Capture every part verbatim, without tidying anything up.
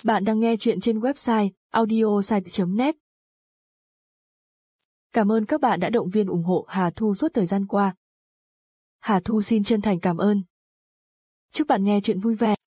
Bạn đang nghe chuyện trên website audiosite chấm net. Cảm ơn các bạn đã động viên ủng hộ Hà Thu suốt thời gian qua. Hà Thu xin chân thành cảm ơn. Chúc bạn nghe chuyện vui vẻ.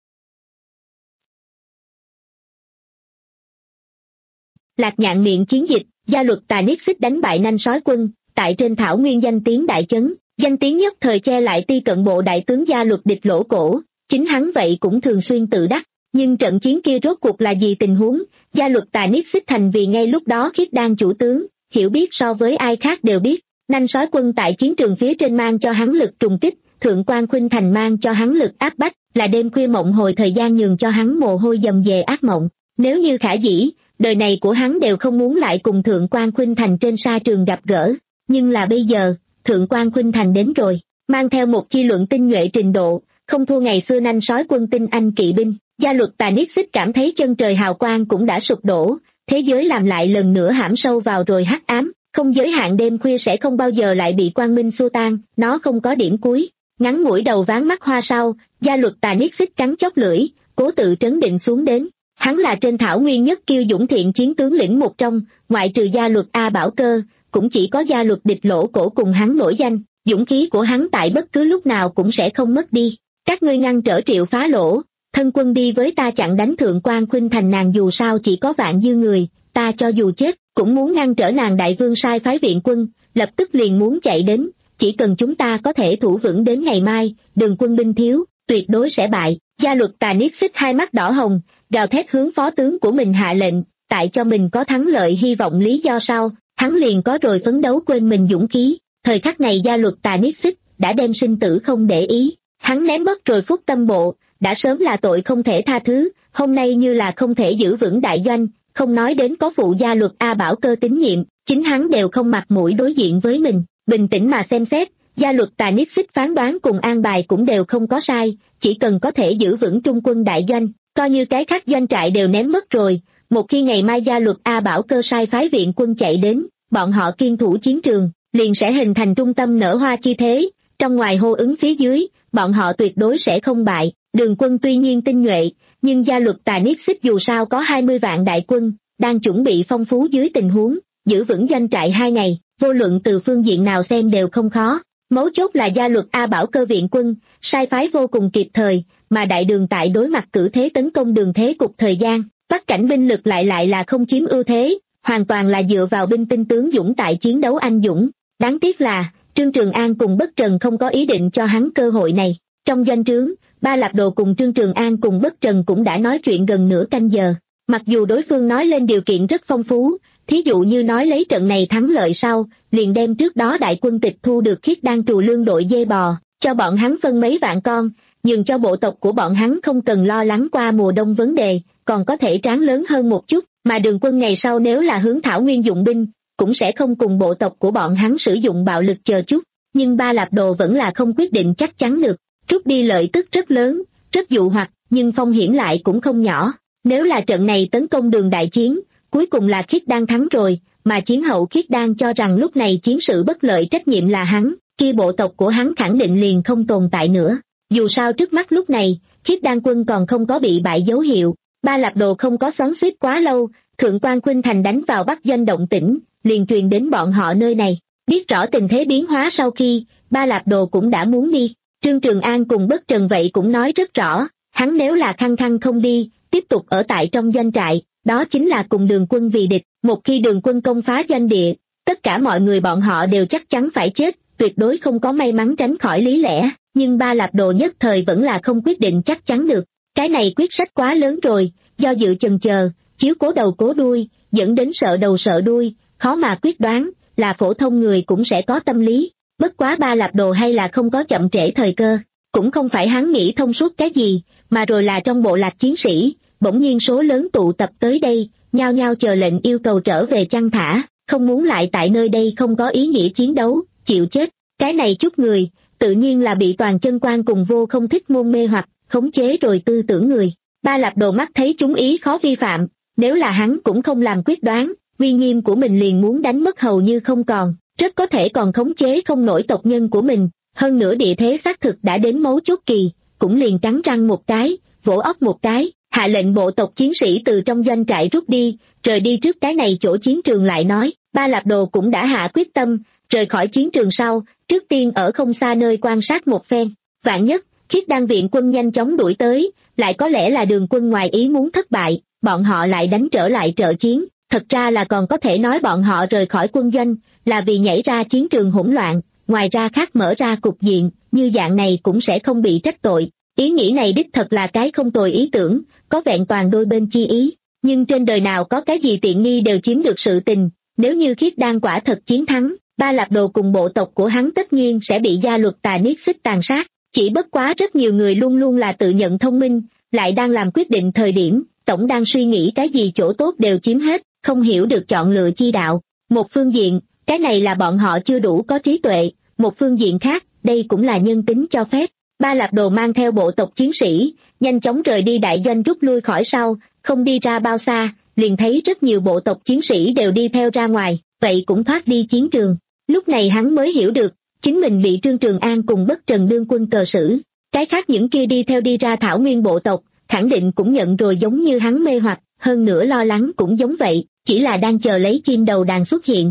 Lạc Nhạn miệng chiến dịch, gia luật Tà Niết Xích đánh bại Nanh Sói Quân, tại trên thảo nguyên danh tiếng đại chấn, danh tiếng nhất thời che lại Ti Cận Bộ đại tướng gia luật địch lỗ cổ, chính hắn vậy cũng thường xuyên tự đắc. Nhưng trận chiến kia rốt cuộc là gì tình huống? Gia luật Tà Niết Xích thành vì ngay lúc đó Khiết Đan chủ tướng, hiểu biết so với ai khác đều biết. Nanh Sói Quân tại chiến trường phía trên mang cho hắn lực trùng kích, Thượng Quan Khuynh Thành mang cho hắn lực áp bách, là đêm khuya mộng hồi thời gian nhường cho hắn mồ hôi dầm dề ác mộng. Nếu như khả dĩ, đời này của hắn đều không muốn lại cùng Thượng Quan Khuynh Thành trên sa trường gặp gỡ. Nhưng là bây giờ, Thượng Quan Khuynh Thành đến rồi, mang theo một chi luận tinh nhuệ trình độ, không thua ngày xưa Nanh Sói Quân tinh anh kỵ binh. Gia luật Tà Niết Xích cảm thấy chân trời hào quang cũng đã sụp đổ, thế giới làm lại lần nữa hãm sâu vào rồi hắc ám, không giới hạn đêm khuya sẽ không bao giờ lại bị quang minh xua tan, nó không có điểm cuối. Ngắn ngủi đầu ván mắt hoa sau, gia luật Tà Niết Xích cắn chót lưỡi, cố tự trấn định xuống đến. Hắn là trên thảo nguyên nhất kiêu dũng thiện chiến tướng lĩnh một trong, ngoại trừ gia luật A Bảo Cơ, cũng chỉ có gia luật địch lỗ cổ cùng hắn nổi danh, dũng khí của hắn tại bất cứ lúc nào cũng sẽ không mất đi. Các ngươi ngăn trở Triệu Phá Lỗ, thân quân đi với ta chặn đánh Thượng Quan Khuynh Thành, nàng dù sao chỉ có vạn dư người, ta cho dù chết, cũng muốn ngăn trở nàng. Đại vương sai phái viện quân, lập tức liền muốn chạy đến, chỉ cần chúng ta có thể thủ vững đến ngày mai, Đường quân binh thiếu, tuyệt đối sẽ bại. Gia luật Tà Niết Xích hai mắt đỏ hồng, gào thét hướng phó tướng của mình hạ lệnh, tại cho mình có thắng lợi hy vọng lý do sau, hắn liền có rồi phấn đấu quên mình dũng khí. Thời khắc này gia luật Tà Niết Xích đã đem sinh tử không để ý, hắn ném mất rồi phúc tâm bộ, đã sớm là tội không thể tha thứ, hôm nay như là không thể giữ vững đại doanh, không nói đến có phụ gia luật A Bảo Cơ tín nhiệm, chính hắn đều không mặt mũi đối diện với mình. Bình tĩnh mà xem xét, gia luật Tà Niết Xích phán đoán cùng an bài cũng đều không có sai, chỉ cần có thể giữ vững trung quân đại doanh, coi như cái khác doanh trại đều ném mất rồi. Một khi ngày mai gia luật A Bảo Cơ sai phái viện quân chạy đến, bọn họ kiên thủ chiến trường, liền sẽ hình thành trung tâm nở hoa chi thế, trong ngoài hô ứng phía dưới, bọn họ tuyệt đối sẽ không bại. Đường quân tuy nhiên tinh nhuệ, nhưng gia luật Tà Niết Xích dù sao có hai mươi vạn đại quân, đang chuẩn bị phong phú dưới tình huống, giữ vững doanh trại hai ngày, vô luận từ phương diện nào xem đều không khó. Mấu chốt là gia luật A Bảo Cơ viện quân, sai phái vô cùng kịp thời, mà đại đường tại đối mặt cử thế tấn công đường thế cục thời gian, bắc cảnh binh lực lại lại là không chiếm ưu thế, hoàn toàn là dựa vào binh tinh tướng dũng tại chiến đấu anh dũng. Đáng tiếc là, Trương Trường An cùng Bất Trần không có ý định cho hắn cơ hội này. Trong doanh trướng, Ba Lạp Đồ cùng Trương Trường An cùng Bất Trần cũng đã nói chuyện gần nửa canh giờ. Mặc dù đối phương nói lên điều kiện rất phong phú, thí dụ như nói lấy trận này thắng lợi sau, liền đem trước đó đại quân tịch thu được Khiết Đan trù lương đội dê bò, cho bọn hắn phân mấy vạn con, nhường cho bộ tộc của bọn hắn không cần lo lắng qua mùa đông vấn đề, còn có thể tráng lớn hơn một chút, mà Đường quân ngày sau nếu là hướng thảo nguyên dụng binh, cũng sẽ không cùng bộ tộc của bọn hắn sử dụng bạo lực chờ chút. Nhưng Ba Lạp Đồ vẫn là không quyết định chắc chắn được, rút đi lợi tức rất lớn, rất dụ hoặc, nhưng phong hiểm lại cũng không nhỏ. Nếu là trận này tấn công đường đại chiến, cuối cùng là Khiết Đan thắng rồi, mà chiến hậu Khiết Đan cho rằng lúc này chiến sự bất lợi trách nhiệm là hắn, kia bộ tộc của hắn khẳng định liền không tồn tại nữa. Dù sao trước mắt lúc này, Khiết Đan quân còn không có bị bại dấu hiệu. Ba Lạp Đồ không có xoắn xuýt quá lâu, Thượng Quan Khuynh Thành đánh vào Bắc doanh động tĩnh, liền truyền đến bọn họ nơi này. Biết rõ tình thế biến hóa sau khi, Ba Lạp Đồ cũng đã muốn đi. Trương Trường An cùng Bất Trần vậy cũng nói rất rõ, hắn nếu là khăng khăng không đi, tiếp tục ở tại trong doanh trại, đó chính là cùng Đường quân vì địch. Một khi Đường quân công phá doanh địa, tất cả mọi người bọn họ đều chắc chắn phải chết, tuyệt đối không có may mắn tránh khỏi lý lẽ. Nhưng Ba Lạp Đồ nhất thời vẫn là không quyết định chắc chắn được. Cái này quyết sách quá lớn rồi, do dự chần chờ, chiếu cố đầu cố đuôi, dẫn đến sợ đầu sợ đuôi, khó mà quyết đoán, là phổ thông người cũng sẽ có tâm lý. Bất quá Ba Lạp Đồ hay là không có chậm trễ thời cơ, cũng không phải hắn nghĩ thông suốt cái gì, mà rồi là trong bộ lạc chiến sĩ, bỗng nhiên số lớn tụ tập tới đây, nhao nhao chờ lệnh yêu cầu trở về chăn thả, không muốn lại tại nơi đây không có ý nghĩa chiến đấu, chịu chết. Cái này chút người, tự nhiên là bị Toàn Chân Quan cùng Vô Không thích môn mê hoặc, khống chế rồi tư tưởng người. Ba Lạp Đồ mắt thấy chúng ý khó vi phạm, nếu là hắn cũng không làm quyết đoán, uy nghiêm của mình liền muốn đánh mất hầu như không còn, rất có thể còn khống chế không nổi tộc nhân của mình. Hơn nữa địa thế xác thực đã đến mấu chốt kỳ, cũng liền cắn răng một cái, vỗ óc một cái, hạ lệnh bộ tộc chiến sĩ từ trong doanh trại rút đi, rời đi trước cái này chỗ chiến trường lại nói, Ba Lạp Đồ cũng đã hạ quyết tâm, rời khỏi chiến trường sau, trước tiên ở không xa nơi quan sát một phen, vạn nhất, Khiết Đan viện quân nhanh chóng đuổi tới, lại có lẽ là Đường quân ngoài ý muốn thất bại, bọn họ lại đánh trở lại trợ chiến, thật ra là còn có thể nói bọn họ rời khỏi quân doanh, là vì nhảy ra chiến trường hỗn loạn, ngoài ra khác mở ra cục diện, như dạng này cũng sẽ không bị trách tội. Ý nghĩ này đích thật là cái không tồi ý tưởng, có vẹn toàn đôi bên chi ý, nhưng trên đời nào có cái gì tiện nghi đều chiếm được sự tình, nếu như Khiết Đan quả thật chiến thắng, Ba Lạp Đồ cùng bộ tộc của hắn tất nhiên sẽ bị gia luật tà niết xích tàn sát, chỉ bất quá rất nhiều người luôn luôn là tự nhận thông minh, lại đang làm quyết định thời điểm, tổng đang suy nghĩ cái gì chỗ tốt đều chiếm hết, không hiểu được chọn lựa chi đạo. Một phương diện, cái này là bọn họ chưa đủ có trí tuệ, một phương diện khác, đây cũng là nhân tính cho phép. Ba Lạp Đồ mang theo bộ tộc chiến sĩ, nhanh chóng rời đi đại doanh rút lui khỏi sau, không đi ra bao xa, liền thấy rất nhiều bộ tộc chiến sĩ đều đi theo ra ngoài, vậy cũng thoát đi chiến trường. Lúc này hắn mới hiểu được, chính mình bị Trương Trường An cùng Bất Trần đương quân cờ xử, cái khác những kia đi theo đi ra thảo nguyên bộ tộc, khẳng định cũng nhận rồi giống như hắn mê hoặc, hơn nữa lo lắng cũng giống vậy, chỉ là đang chờ lấy chim đầu đàn xuất hiện.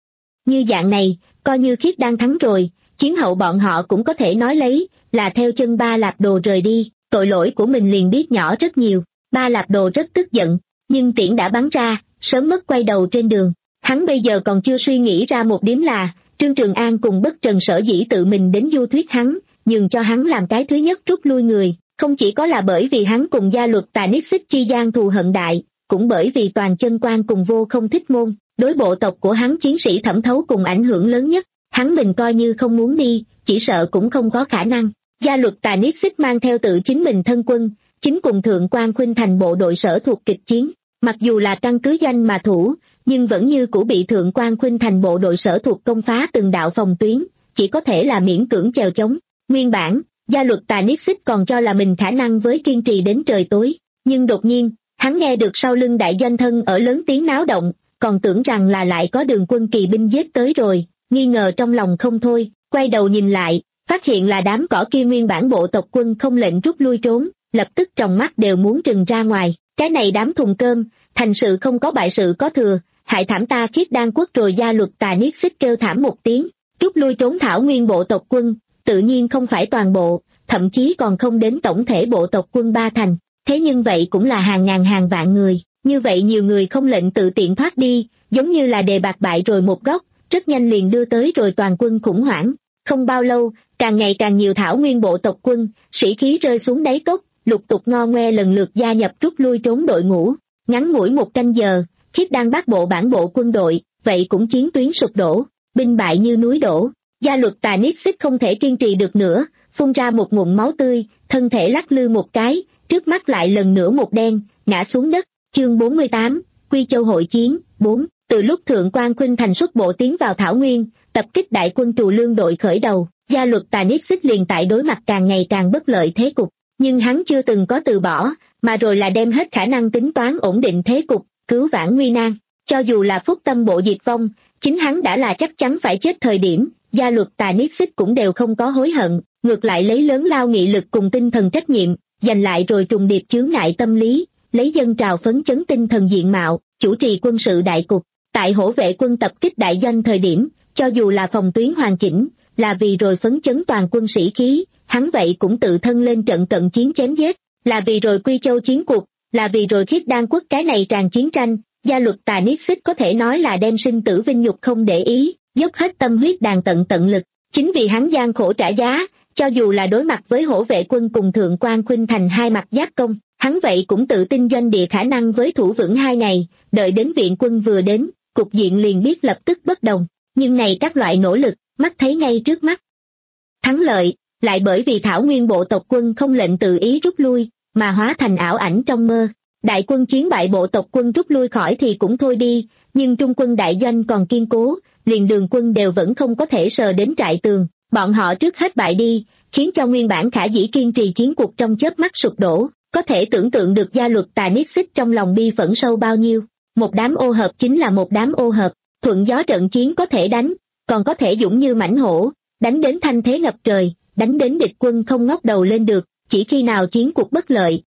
Như dạng này, coi như Khiết Đan thắng rồi, chiến hậu bọn họ cũng có thể nói lấy, là theo chân Ba Lạp Đồ rời đi, tội lỗi của mình liền biết nhỏ rất nhiều. Ba Lạp Đồ rất tức giận, nhưng tiễn đã bắn ra, sớm mất quay đầu trên đường. Hắn bây giờ còn chưa suy nghĩ ra một điểm là, Trương Trường An cùng Bất Trần sở dĩ tự mình đến du thuyết hắn, nhường cho hắn làm cái thứ nhất rút lui người, không chỉ có là bởi vì hắn cùng gia luật tà niết xích chi gian thù hận đại, cũng bởi vì toàn chân quan cùng vô không thích môn, đối bộ tộc của hắn chiến sĩ thẩm thấu cùng ảnh hưởng lớn nhất, hắn mình coi như không muốn đi, chỉ sợ cũng không có khả năng. Gia luật tà niết xích mang theo tự chính mình thân quân, chính cùng Thượng Quan Khuynh Thành bộ đội sở thuộc kịch chiến, mặc dù là căn cứ doanh mà thủ, nhưng vẫn như cũ bị Thượng Quan Khuynh Thành bộ đội sở thuộc công phá từng đạo phòng tuyến, chỉ có thể là miễn cưỡng chèo chống. Nguyên bản, gia luật tà niết xích còn cho là mình khả năng với kiên trì đến trời tối, nhưng đột nhiên, hắn nghe được sau lưng đại doanh thân ở lớn tiếng náo động, còn tưởng rằng là lại có Đường quân kỳ binh giết tới rồi, nghi ngờ trong lòng không thôi, quay đầu nhìn lại, phát hiện là đám cỏ kia nguyên bản bộ tộc quân không lệnh rút lui trốn, lập tức trong mắt đều muốn trừng ra ngoài, cái này đám thùng cơm, thành sự không có bại sự có thừa, hại thảm ta Khiết Đan quốc rồi. Gia luật tà niết xích kêu thảm một tiếng, rút lui trốn thảo nguyên bộ tộc quân, tự nhiên không phải toàn bộ, thậm chí còn không đến tổng thể bộ tộc quân ba thành, thế nhưng vậy cũng là hàng ngàn hàng vạn người, như vậy nhiều người không lệnh tự tiện thoát đi, giống như là đề bạc bại rồi một góc, rất nhanh liền đưa tới rồi toàn quân khủng hoảng. Không bao lâu, càng ngày càng nhiều thảo nguyên bộ tộc quân, sĩ khí rơi xuống đáy cốc, lục tục ngo ngoe lần lượt gia nhập rút lui trốn đội ngũ. Ngắn ngủi một canh giờ, Khiết Đan bắt bộ bản bộ quân đội, vậy cũng chiến tuyến sụp đổ, binh bại như núi đổ. Gia luật tà niết xích không thể kiên trì được nữa, phun ra một ngụm máu tươi, thân thể lắc lư một cái, trước mắt lại lần nữa một đen, ngã xuống đất. Chương bốn mươi tám, Quy Châu hội chiến. Bốn. Từ lúc Thượng Quan Khuynh Thành xuất bộ tiến vào thảo nguyên, tập kích đại quân Trù Lương đội khởi đầu, gia luật tà niết xích liền tại đối mặt càng ngày càng bất lợi thế cục, nhưng hắn chưa từng có từ bỏ, mà rồi là đem hết khả năng tính toán ổn định thế cục, cứu vãn nguy nan. Cho dù là phúc tâm bộ diệt vong, chính hắn đã là chắc chắn phải chết thời điểm, gia luật tà niết xích cũng đều không có hối hận, ngược lại lấy lớn lao nghị lực cùng tinh thần trách nhiệm, giành lại rồi trùng điệp chướng ngại tâm lý, lấy dân trào phấn chấn tinh thần diện mạo, chủ trì quân sự đại cục. Tại hổ vệ quân tập kích đại doanh thời điểm, cho dù là phòng tuyến hoàn chỉnh, là vì rồi phấn chấn toàn quân sĩ khí, hắn vậy cũng tự thân lên trận cận chiến chém giết, là vì rồi Quy Châu chiến cuộc, là vì rồi Khiết Đan quốc cái này tràn chiến tranh. Gia luật tà niết xích có thể nói là đem sinh tử vinh nhục không để ý, dốc hết tâm huyết đàn tận tận lực, chính vì hắn gian khổ trả giá, cho dù là đối mặt với hổ vệ quân cùng Thượng Quan Khuynh Thành hai mặt giáp công, hắn vậy cũng tự tin doanh địa khả năng với thủ vững hai ngày, đợi đến viện quân vừa đến, cục diện liền biết lập tức bất đồng, nhưng này các loại nỗ lực, mắt thấy ngay trước mắt. Thắng lợi, lại bởi vì thảo nguyên bộ tộc quân không lệnh tự ý rút lui, mà hóa thành ảo ảnh trong mơ. Đại quân chiến bại bộ tộc quân rút lui khỏi thì cũng thôi đi, nhưng trung quân đại doanh còn kiên cố, liền Đường quân đều vẫn không có thể sờ đến trại tường, bọn họ trước hết bại đi, khiến cho nguyên bản khả dĩ kiên trì chiến cuộc trong chớp mắt sụp đổ, có thể tưởng tượng được gia luật tà niết xích trong lòng bi phẫn sâu bao nhiêu. Một đám ô hợp chính là một đám ô hợp, thuận gió trận chiến có thể đánh, còn có thể dũng như mãnh hổ, đánh đến thanh thế ngập trời, đánh đến địch quân không ngóc đầu lên được, chỉ khi nào chiến cuộc bất lợi,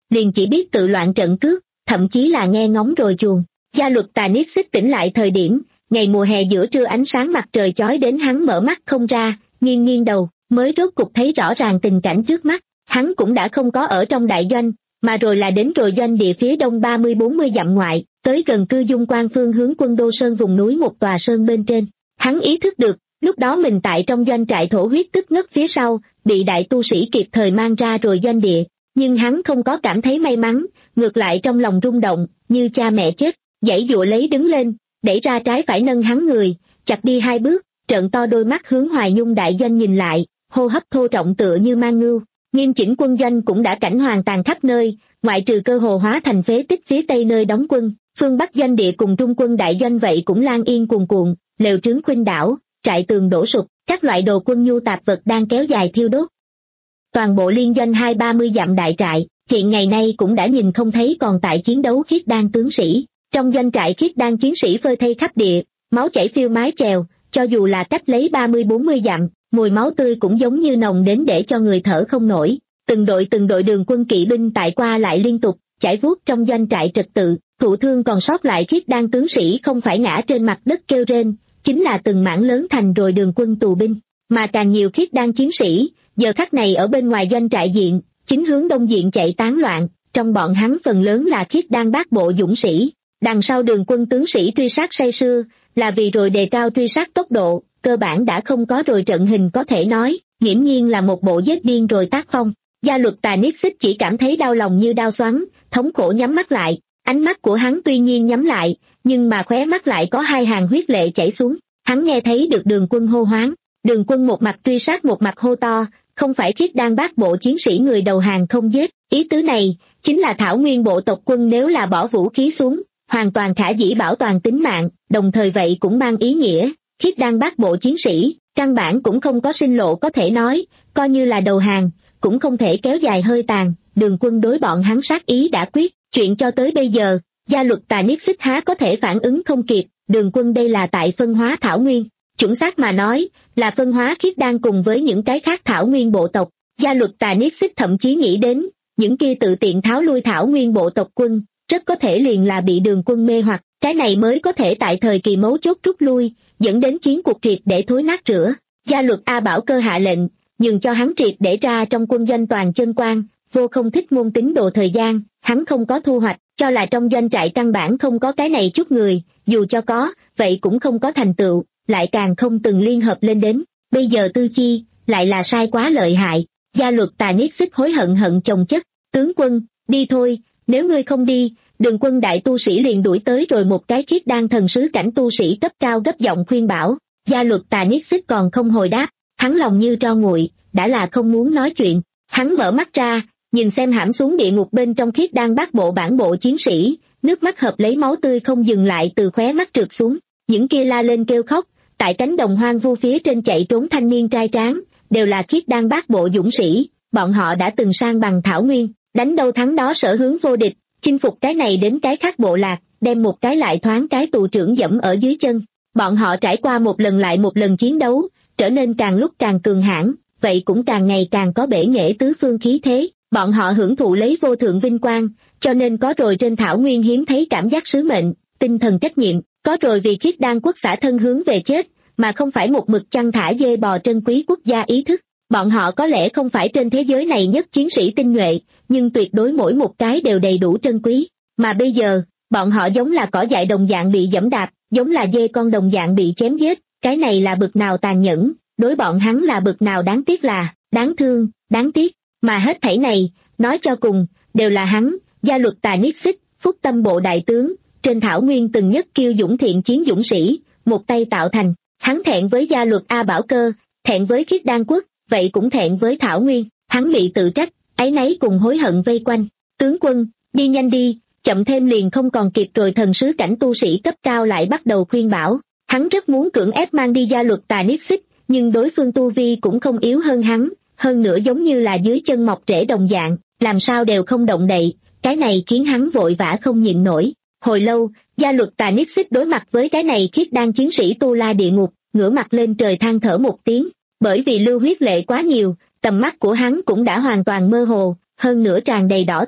liền chỉ biết tự loạn trận cước, thậm chí là nghe ngóng rồi chuồn. Gia luật Tà Niết Xích tỉnh lại thời điểm, ngày mùa hè giữa trưa ánh sáng mặt trời chói đến hắn mở mắt không ra, nghiêng nghiêng đầu, mới rốt cục thấy rõ ràng tình cảnh trước mắt. Hắn cũng đã không có ở trong đại doanh, mà rồi là đến rồi doanh địa phía đông ba mươi bốn mươi dặm ngoại, tới gần cư dung quan phương hướng quân Đô Sơn vùng núi một tòa sơn bên trên. Hắn ý thức được, lúc đó mình tại trong doanh trại thổ huyết tức ngất phía sau, bị đại tu sĩ kịp thời mang ra rồi doanh địa, nhưng hắn không có cảm thấy may mắn, ngược lại trong lòng rung động, như cha mẹ chết, giãy giụa lấy đứng lên, đẩy ra trái phải nâng hắn người, chặt đi hai bước, trợn to đôi mắt hướng Hoài Nhung đại doanh nhìn lại, hô hấp thô trọng tựa như mang ngưu. Nghiêm chỉnh quân doanh cũng đã cảnh hoàng tàn khắp nơi, ngoại trừ cơ hồ hóa thành phế tích phía tây nơi đóng quân, phương bắc doanh địa cùng trung quân đại doanh vậy cũng lan yên cuồn cuộn, lều trướng khuynh đảo, trại tường đổ sụp, các loại đồ quân nhu tạp vật đang kéo dài thiêu đốt. Toàn bộ liên doanh hai ba mươi dặm đại trại, hiện ngày nay cũng đã nhìn không thấy còn tại chiến đấu khiết đan tướng sĩ. Trong doanh trại khiết đan chiến sĩ phơi thây khắp địa, máu chảy phiêu mái chèo, cho dù là cách lấy ba mươi bốn mươi dặm, mùi máu tươi cũng giống như nồng đến để cho người thở không nổi. Từng đội từng đội đường quân kỵ binh tại qua lại liên tục, chải vuốt trong doanh trại trật tự, thụ thương còn sót lại khiết đan tướng sĩ không phải ngã trên mặt đất kêu rên, chính là từng mảng lớn thành rồi đường quân tù binh, mà càng nhiều khiết đan chiến sĩ, giờ khắc này ở bên ngoài doanh trại diện, chính hướng đông diện chạy tán loạn, trong bọn hắn phần lớn là khiết đan bát bộ dũng sĩ. Đằng sau đường quân tướng sĩ truy sát say sưa, là vì rồi đề cao truy sát tốc độ, cơ bản đã không có rồi trận hình có thể nói, nghiễm nhiên là một bộ giết điên rồi tác phong. Gia luật Tà Niết Xích chỉ cảm thấy đau lòng như đau xoắn, thống khổ nhắm mắt lại, ánh mắt của hắn tuy nhiên nhắm lại, nhưng mà khóe mắt lại có hai hàng huyết lệ chảy xuống. Hắn nghe thấy được đường quân hô hoáng, đường quân một mặt truy sát một mặt hô to, không phải khiết đan bát bộ chiến sĩ người đầu hàng không giết, ý tứ này, chính là thảo nguyên bộ tộc quân nếu là bỏ vũ khí xuống, hoàn toàn khả dĩ bảo toàn tính mạng, đồng thời vậy cũng mang ý nghĩa, khiết đan bát bộ chiến sĩ, căn bản cũng không có sinh lộ có thể nói, coi như là đầu hàng, cũng không thể kéo dài hơi tàn. Đường quân đối bọn hắn sát ý đã quyết, chuyện cho tới bây giờ, gia luật Tà Niết Xích há có thể phản ứng không kịp. Đường quân đây là tại phân hóa thảo nguyên, chuẩn xác mà nói, là phân hóa khiết đan cùng với những cái khác thảo nguyên bộ tộc. Gia luật Tà Niết Xích thậm chí nghĩ đến, những kia tự tiện tháo lui thảo nguyên bộ tộc quân, rất có thể liền là bị đường quân mê hoặc, cái này mới có thể tại thời kỳ mấu chốt rút lui, dẫn đến chiến cuộc triệt để thối nát rửa. Gia luật A Bảo Cơ hạ lệnh, nhường cho hắn triệt để ra trong quân doanh toàn chân quan, vô không thích ngôn tính đồ thời gian, hắn không có thu hoạch, cho là trong doanh trại căn bản không có cái này chút người, dù cho có, vậy cũng không có thành tựu, lại càng không từng liên hợp lên đến, bây giờ tư chi, lại là sai quá lợi hại. Gia luật Tà Niết Xích hối hận hận chồng chất, tướng quân, đi thôi, nếu ngươi không đi, đường quân đại tu sĩ liền đuổi tới rồi. Một cái khiết đan thần sứ cảnh tu sĩ cấp cao gấp giọng khuyên bảo. Gia luật Tà Niết Xích còn không hồi đáp, hắn lòng như tro nguội, đã là không muốn nói chuyện. Hắn mở mắt ra, nhìn xem hãm xuống địa ngục bên trong khiết đan bát bộ bản bộ chiến sĩ, nước mắt hợp lấy máu tươi không dừng lại từ khóe mắt trượt xuống. Những kia la lên kêu khóc, tại cánh đồng hoang vu phía trên chạy trốn thanh niên trai tráng, đều là khiết đan bát bộ dũng sĩ, bọn họ đã từng sang bằng thảo nguyên, đánh đâu thắng đó sở hướng vô địch, chinh phục cái này đến cái khác bộ lạc, đem một cái lại thoáng cái tù trưởng dẫm ở dưới chân. Bọn họ trải qua một lần lại một lần chiến đấu, trở nên càng lúc càng cường hãn, vậy cũng càng ngày càng có bể nghệ tứ phương khí thế. Bọn họ hưởng thụ lấy vô thượng vinh quang, cho nên có rồi trên thảo nguyên hiếm thấy cảm giác sứ mệnh, tinh thần trách nhiệm, có rồi vì khiết đan quốc xả thân hướng về chết, mà không phải một mực chăn thả dê bò trân quý quốc gia ý thức. Bọn họ có lẽ không phải trên thế giới này nhất chiến sĩ tinh nhuệ, nhưng tuyệt đối mỗi một cái đều đầy đủ trân quý. Mà bây giờ, bọn họ giống là cỏ dại đồng dạng bị giẫm đạp, giống là dê con đồng dạng bị chém giết, cái này là bực nào tàn nhẫn, đối bọn hắn là bực nào đáng tiếc là, đáng thương, đáng tiếc. Mà hết thảy này, nói cho cùng, đều là hắn, gia luật Tà Niết Xích, phúc tâm bộ đại tướng, trên thảo nguyên từng nhất kiêu dũng thiện chiến dũng sĩ, một tay tạo thành. Hắn thẹn với gia luật A Bảo Cơ, thẹn với khiết đan quốc, vậy cũng thẹn với thảo nguyên. Hắn bị tự trách, áy náy cùng hối hận vây quanh. Tướng quân, đi nhanh đi, chậm thêm liền không còn kịp rồi. Thần sứ cảnh tu sĩ cấp cao lại bắt đầu khuyên bảo. Hắn rất muốn cưỡng ép mang đi gia luật Tà Niết Xích, nhưng đối phương tu vi cũng không yếu hơn hắn, hơn nữa giống như là dưới chân mọc rễ đồng dạng, làm sao đều không động đậy, cái này khiến hắn vội vã không nhịn nổi. Hồi lâu, gia luật Tà Niết Xích đối mặt với cái này khiết đan chiến sĩ tu la địa ngục, ngửa mặt lên trời than thở một tiếng, bởi vì lưu huyết lệ quá nhiều, tầm mắt của hắn cũng đã hoàn toàn mơ hồ, hơn nữa tràn đầy đỏ tươi.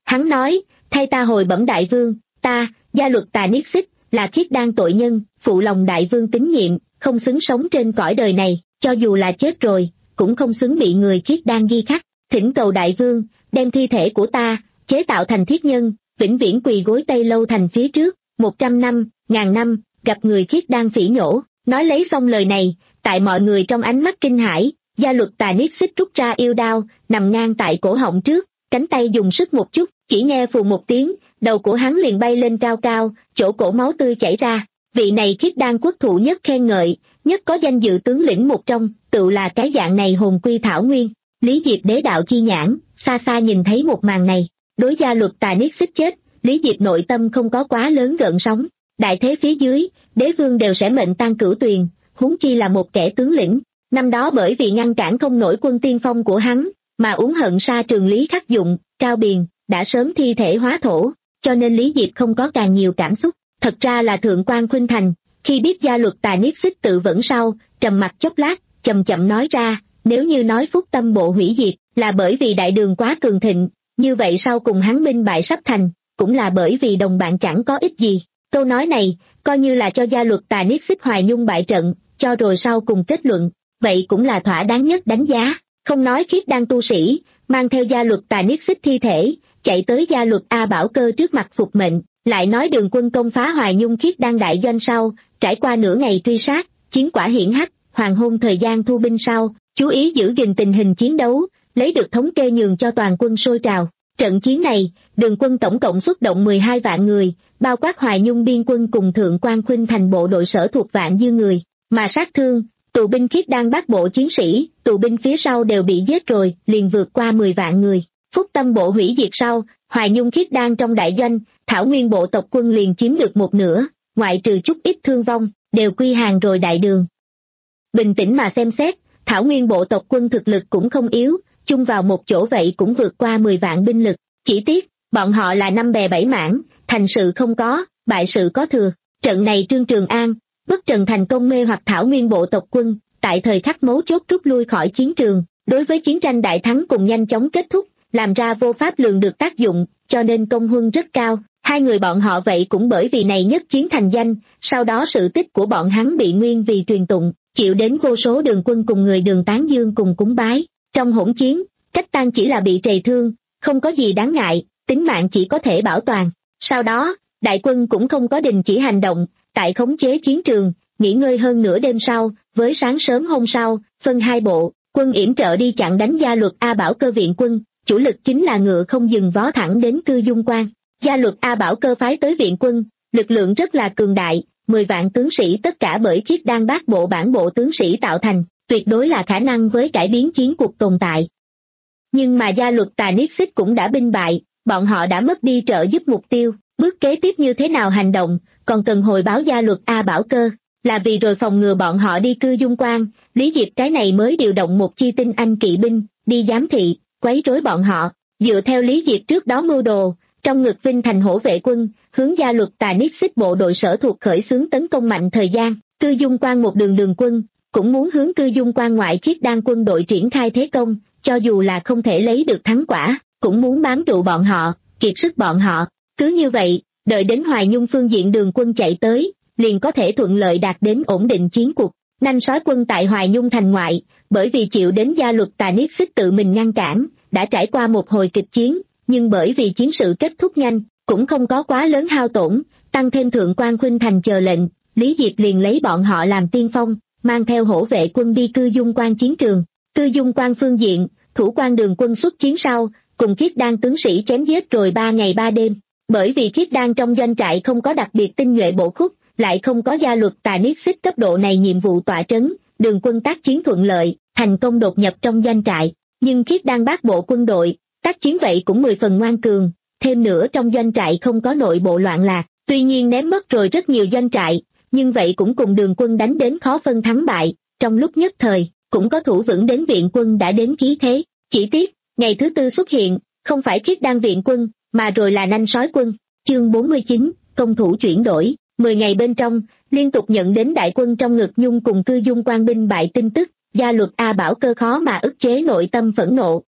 Hắn nói, thay ta hồi bẩm đại vương, ta, Gia Luật Tà Niết Xích, là khiết đan tội nhân, phụ lòng đại vương tín nhiệm, không xứng sống trên cõi đời này, cho dù là chết rồi, cũng không xứng bị người khiết đan ghi khắc. Thỉnh cầu đại vương, đem thi thể của ta, chế tạo thành thiết nhân, vĩnh viễn quỳ gối Tây Lâu Thành phía trước, một trăm năm, ngàn năm, gặp người khiết đan phỉ nhổ. Nói lấy xong lời này, tại mọi người trong ánh mắt kinh hãi, Gia Luật Tà Niết Xích rút ra yêu đao, nằm ngang tại cổ họng trước, cánh tay dùng sức một chút, chỉ nghe phù một tiếng, đầu của hắn liền bay lên cao cao, chỗ cổ máu tươi chảy ra. Vị này khiết đan quốc thủ nhất khen ngợi, nhất có danh dự tướng lĩnh một trong, tự là cái dạng này hồn quy thảo nguyên. Lý Diệp đế đạo chi nhãn, xa xa nhìn thấy một màn này, đối Gia Luật Tà Niết Xích chết, Lý Diệp nội tâm không có quá lớn gợn sóng. Đại thế phía dưới, đế vương đều sẽ mệnh tang cửu tuyền, huống chi là một kẻ tướng lĩnh. Năm đó bởi vì ngăn cản không nổi quân tiên phong của hắn, mà uống hận sa trường Lý Khắc Dụng, Cao Biền, đã sớm thi thể hóa thổ, cho nên Lý Diệp không có càng nhiều cảm xúc. Thật ra là Thượng quan Khuynh Thành, khi biết Gia Luật Tà Niết Xích tự vẫn sau, trầm mặt chốc lát, chậm chậm nói ra, nếu như nói Phúc Tâm Bộ hủy diệt, là bởi vì đại đường quá cường thịnh, như vậy sau cùng hắn binh bại sắp thành, cũng là bởi vì đồng bạn chẳng có ích gì. Câu nói này, coi như là cho Gia Luật Tà Niết Xích Hoài Nhung bại trận, cho rồi sau cùng kết luận, vậy cũng là thỏa đáng nhất đánh giá. Không nói khiết đan tu sĩ, mang theo Gia Luật Tà Niết Xích thi thể, chạy tới Gia Luật A Bảo Cơ trước mặt phục mệnh, lại nói đường quân công phá Hoài Nhung khiết đan đại doanh sau, trải qua nửa ngày truy sát, chiến quả hiển hách, hoàng hôn thời gian thu binh sau, chú ý giữ gìn tình hình chiến đấu, lấy được thống kê nhường cho toàn quân sôi trào. Trận chiến này, đường quân tổng cộng xuất động mười hai vạn người, bao quát Hoài Nhung biên quân cùng Thượng quan Khuynh Thành bộ đội sở thuộc vạn dư người, mà sát thương, tù binh khiết đan bát bộ chiến sĩ, tù binh phía sau đều bị giết rồi, liền vượt qua mười vạn người. Phúc Tâm bộ hủy diệt sau, Hoài Nhung khiết đan trong đại doanh, Thảo Nguyên bộ tộc quân liền chiếm được một nửa, ngoại trừ chút ít thương vong, đều quy hàng rồi đại đường. Bình tĩnh mà xem xét, Thảo Nguyên bộ tộc quân thực lực cũng không yếu, chung vào một chỗ vậy cũng vượt qua mười vạn binh lực, chỉ tiếc, bọn họ là năm bè bảy mảng, thành sự không có, bại sự có thừa. Trận này Trương Trường An, Bất Trần thành công mê hoặc Thảo Nguyên bộ tộc quân, tại thời khắc mấu chốt rút lui khỏi chiến trường, đối với chiến tranh đại thắng cùng nhanh chóng kết thúc, làm ra vô pháp lường được tác dụng, cho nên công huân rất cao. Hai người bọn họ vậy cũng bởi vì này nhất chiến thành danh, sau đó sự tích của bọn hắn bị nguyên vì truyền tụng, chịu đến vô số đường quân cùng người đường tán dương cùng cúng bái. Trong hỗn chiến, Cách Tan chỉ là bị trầy thương, không có gì đáng ngại, tính mạng chỉ có thể bảo toàn. Sau đó, đại quân cũng không có đình chỉ hành động, tại khống chế chiến trường, nghỉ ngơi hơn nửa đêm sau, với sáng sớm hôm sau, phân hai bộ, quân yểm trợ đi chặn đánh Gia Luật A Bảo Cơ viện quân, chủ lực chính là ngựa không dừng vó thẳng đến Cư Dung Quan. Gia Luật A Bảo Cơ phái tới viện quân, lực lượng rất là cường đại, mười vạn tướng sĩ tất cả bởi khiết đan bát bộ bản bộ tướng sĩ tạo thành, tuyệt đối là khả năng với cải biến chiến cuộc tồn tại. Nhưng mà Gia Luật Tà Niết Xích cũng đã binh bại, bọn họ đã mất đi trợ giúp mục tiêu, bước kế tiếp như thế nào hành động, còn cần hồi báo Gia Luật A Bảo Cơ, là vì rồi phòng ngừa bọn họ đi Cư Dung Quan, Lý Diệp cái này mới điều động một chi tinh anh kỵ binh, đi giám thị, quấy rối bọn họ. Dựa theo Lý Diệp trước đó mưu đồ, trong ngực Vinh Thành hổ vệ quân, hướng Gia Luật Tà Niết Xích bộ đội sở thuộc khởi xướng tấn công mạnh thời gian, Cư Dung Quan một đường đường quân, cũng muốn hướng Cư Dung Quan ngoại khiết đan quân đội triển khai thế công, cho dù là không thể lấy được thắng quả, cũng muốn bám trụ bọn họ, kiệt sức bọn họ. Cứ như vậy, đợi đến Hoài Nhung phương diện đường quân chạy tới, liền có thể thuận lợi đạt đến ổn định chiến cuộc. Nanh sói quân tại Hoài Nhung thành ngoại, bởi vì chịu đến Gia Luật Tà Niết Xích tự mình ngăn cản, đã trải qua một hồi kịch chiến, nhưng bởi vì chiến sự kết thúc nhanh, cũng không có quá lớn hao tổn, tăng thêm Thượng quan Khuynh Thành chờ lệnh, Lý Diệp liền lấy bọn họ làm tiên phong, mang theo hổ vệ quân đi Cư Dung Quan chiến trường. Cư Dung Quan phương diện, thủ quan đường quân xuất chiến sau, cùng khiết đan tướng sĩ chém giết rồi ba ngày ba đêm. Bởi vì khiết đan trong doanh trại không có đặc biệt tinh nhuệ bổ khúc, lại không có Gia Luật Tà Niết Xích cấp độ này nhiệm vụ tọa trấn, đường quân tác chiến thuận lợi, thành công đột nhập trong doanh trại. Nhưng khiết đan bát bộ quân đội, tác chiến vậy cũng mười phần ngoan cường, thêm nữa trong doanh trại không có nội bộ loạn lạc, tuy nhiên ném mất rồi rất nhiều doanh trại, nhưng vậy cũng cùng đường quân đánh đến khó phân thắng bại, trong lúc nhất thời, cũng có thủ vững đến viện quân đã đến khí thế. Chỉ tiếc, ngày thứ tư xuất hiện, không phải khiết đan viện quân, mà rồi là nanh sói quân. Chương bốn mươi chín, công thủ chuyển đổi. Mười ngày bên trong, liên tục nhận đến đại quân trong ngực Nhung cùng Cư Dung Quan binh bại tin tức, Gia Luật A Bảo Cơ khó mà ức chế nội tâm phẫn nộ,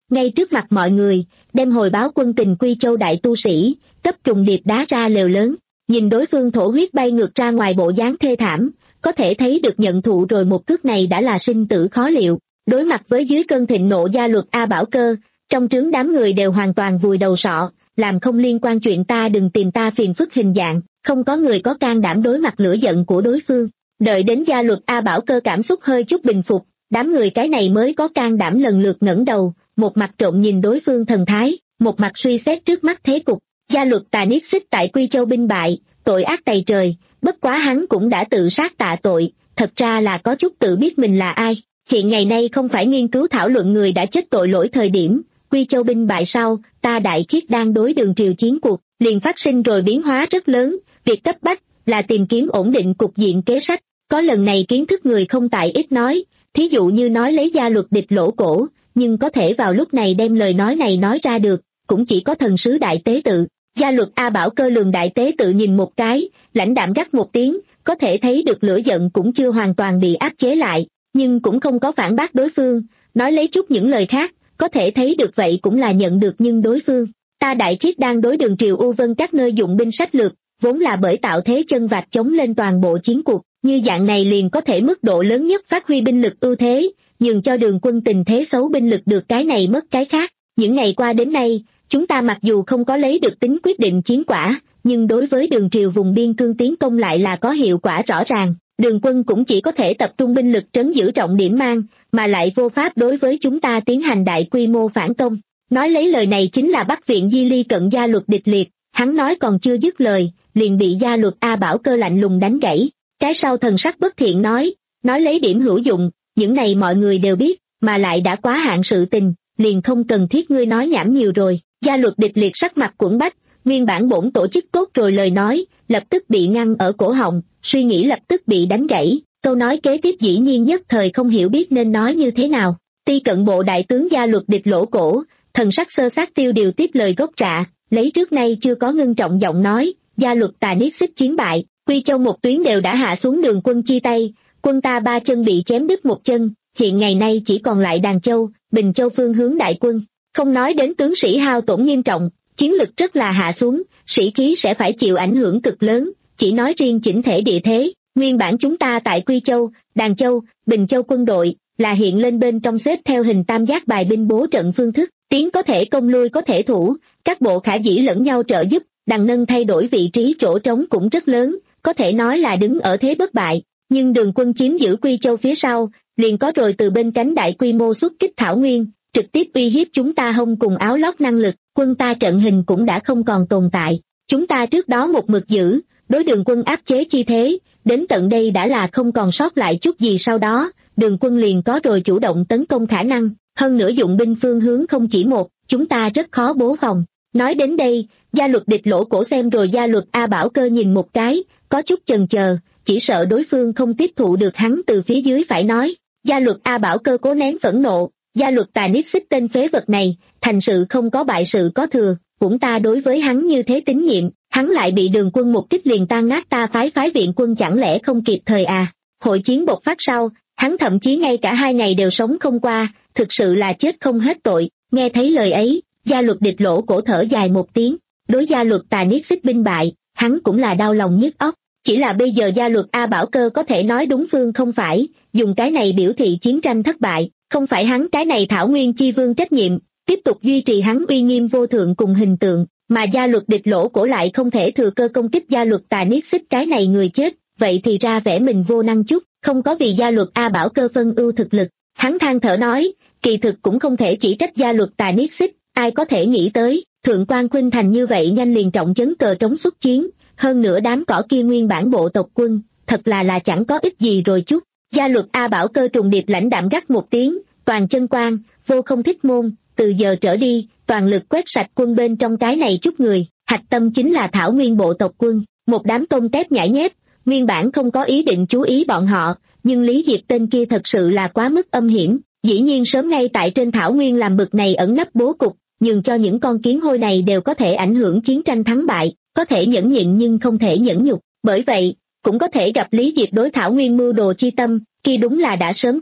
ngay trước mặt mọi người, đem hồi báo quân tình Quy Châu đại tu sĩ, cấp trùng điệp đá ra lều lớn. Nhìn đối phương thổ huyết bay ngược ra ngoài bộ dáng thê thảm, có thể thấy được nhận thụ rồi một cước này đã là sinh tử khó liệu. Đối mặt với dưới cơn thịnh nộ gia luật A Bảo Cơ, trong trướng đám người đều hoàn toàn vùi đầu sọ, làm không liên quan chuyện ta đừng tìm ta phiền phức hình dạng, không có người có can đảm đối mặt lửa giận của đối phương. Đợi đến gia luật A Bảo Cơ cảm xúc hơi chút bình phục, đám người cái này mới có can đảm lần lượt ngẩng đầu, một mặt trộm nhìn đối phương thần thái, một mặt suy xét trước mắt thế cục. Gia luật Tà Niết Xích tại Quy Châu binh bại, tội ác tày trời, bất quá hắn cũng đã tự sát tạ tội, thật ra là có chút tự biết mình là ai. Hiện ngày nay không phải nghiên cứu thảo luận người đã chết tội lỗi thời điểm, Quy Châu binh bại sau, ta Đại Khiết đang đối Đường Triều chiến cuộc, liền phát sinh rồi biến hóa rất lớn, việc cấp bách là tìm kiếm ổn định cục diện kế sách. Có lần này kiến thức người không tại ít nói, thí dụ như nói lấy gia luật địch lỗ cổ, nhưng có thể vào lúc này đem lời nói này nói ra được, cũng chỉ có thần sứ đại tế tự. Gia luật A Bảo Cơ lường đại tế tự nhìn một cái, lãnh đạm gắt một tiếng, có thể thấy được lửa giận cũng chưa hoàn toàn bị áp chế lại, nhưng cũng không có phản bác đối phương, nói lấy chút những lời khác, có thể thấy được vậy cũng là nhận được nhưng đối phương. Ta Đại Khiết đang đối Đường Triều U Vân các nơi dụng binh sách lược, vốn là bởi tạo thế chân vạc chống lên toàn bộ chiến cuộc, như dạng này liền có thể mức độ lớn nhất phát huy binh lực ưu thế, nhường cho Đường quân tình thế xấu binh lực được cái này mất cái khác. Những ngày qua đến nay, chúng ta mặc dù không có lấy được tính quyết định chiến quả, nhưng đối với Đường Triều vùng biên cương tiến công lại là có hiệu quả rõ ràng. Đường quân cũng chỉ có thể tập trung binh lực trấn giữ trọng điểm mang, mà lại vô pháp đối với chúng ta tiến hành đại quy mô phản công. Nói lấy lời này chính là Bắc Viện Di Ly cận gia luật địch liệt, hắn nói còn chưa dứt lời, liền bị gia luật A Bảo Cơ lạnh lùng đánh gãy. Cái sau thần sắc bất thiện nói, nói lấy điểm hữu dụng, những này mọi người đều biết, mà lại đã quá hạn sự tình, liền không cần thiết ngươi nói nhảm nhiều rồi. Gia luật địch liệt sắc mặt quẫn bách, nguyên bản bổn tổ chức tốt rồi lời nói, lập tức bị ngăn ở cổ họng, suy nghĩ lập tức bị đánh gãy, câu nói kế tiếp dĩ nhiên nhất thời không hiểu biết nên nói như thế nào. Ti cận bộ đại tướng gia luật địch lỗ cổ, thần sắc sơ sát tiêu điều tiếp lời gốc rạ, lấy trước nay chưa có ngưng trọng giọng nói, gia luật Tà Niết Xích chiến bại, Quy Châu một tuyến đều đã hạ xuống Đường quân chi tay, quân ta ba chân bị chém đứt một chân, hiện ngày nay chỉ còn lại Đàn Châu, Bình Châu phương hướng đại quân, không nói đến tướng sĩ hao tổn nghiêm trọng, chiến lực rất là hạ xuống, sĩ khí sẽ phải chịu ảnh hưởng cực lớn, chỉ nói riêng chỉnh thể địa thế, nguyên bản chúng ta tại Quy Châu, Đàn Châu, Bình Châu quân đội, là hiện lên bên trong xếp theo hình tam giác bài binh bố trận phương thức, tiến có thể công lui có thể thủ, các bộ khả dĩ lẫn nhau trợ giúp, đằng nâng thay đổi vị trí chỗ trống cũng rất lớn, có thể nói là đứng ở thế bất bại, nhưng Đường quân chiếm giữ Quy Châu phía sau, liền có rồi từ bên cánh đại quy mô xuất kích Thảo Nguyên, trực tiếp uy hiếp chúng ta hông cùng áo lót năng lực, quân ta trận hình cũng đã không còn tồn tại. Chúng ta trước đó một mực giữ, đối Đường quân áp chế chi thế, đến tận đây đã là không còn sót lại chút gì sau đó, Đường quân liền có rồi chủ động tấn công khả năng, hơn nữa dụng binh phương hướng không chỉ một, chúng ta rất khó bố phòng. Nói đến đây, gia luật địch lỗ cổ xem rồi gia luật A Bảo Cơ nhìn một cái, có chút chần chờ, chỉ sợ đối phương không tiếp thụ được hắn từ phía dưới phải nói. Gia luật A Bảo Cơ cố nén phẫn nộ, gia luật Tà Niết Xích tên phế vật này, thành sự không có bại sự có thừa, cũng ta đối với hắn như thế tín nhiệm, hắn lại bị Đường quân một kích liền tan nát ta phái phái viện quân chẳng lẽ không kịp thời à. Hội chiến bộc phát sau, hắn thậm chí ngay cả hai ngày đều sống không qua, thực sự là chết không hết tội. Nghe thấy lời ấy, gia luật địch lỗ cổ thở dài một tiếng, đối gia luật Tà Niết Xích binh bại, hắn cũng là đau lòng nhức óc. Chỉ là bây giờ gia luật A Bảo Cơ có thể nói đúng phương không phải, dùng cái này biểu thị chiến tranh thất bại, không phải hắn cái này Thảo Nguyên chi vương trách nhiệm, tiếp tục duy trì hắn uy nghiêm vô thượng cùng hình tượng, mà gia luật địch lỗ cổ lại không thể thừa cơ công kích gia luật Tà Niết Xích cái này người chết, vậy thì ra vẻ mình vô năng chút, không có vì gia luật A Bảo Cơ phân ưu thực lực. Hắn than thở nói, kỳ thực cũng không thể chỉ trách gia luật Tà Niết Xích, ai có thể nghĩ tới, Thượng quan Khuynh Thành như vậy nhanh liền trọng chấn cờ trống xuất chiến, hơn nữa đám cỏ kia nguyên bản bộ tộc quân, thật là là chẳng có ích gì rồi chút. Gia luật A Bảo Cơ trùng điệp lãnh đạm gắt một tiếng, toàn chân quan, vô không thích môn, từ giờ trở đi, toàn lực quét sạch quân bên trong cái này chút người, hạch tâm chính là Thảo Nguyên bộ tộc quân, một đám tôm tép nhãi nhép, nguyên bản không có ý định chú ý bọn họ, nhưng Lý Diệp tên kia thật sự là quá mức âm hiểm, dĩ nhiên sớm ngay tại trên Thảo Nguyên làm bực này ẩn nấp bố cục, nhường cho những con kiến hôi này đều có thể ảnh hưởng chiến tranh thắng bại, có thể nhẫn nhịn nhưng không thể nhẫn nhục, bởi vậy, cũng có thể gặp Lý Diệp đối Thảo Nguyên mưu đồ chi tâm, kia đúng là đã sớm có,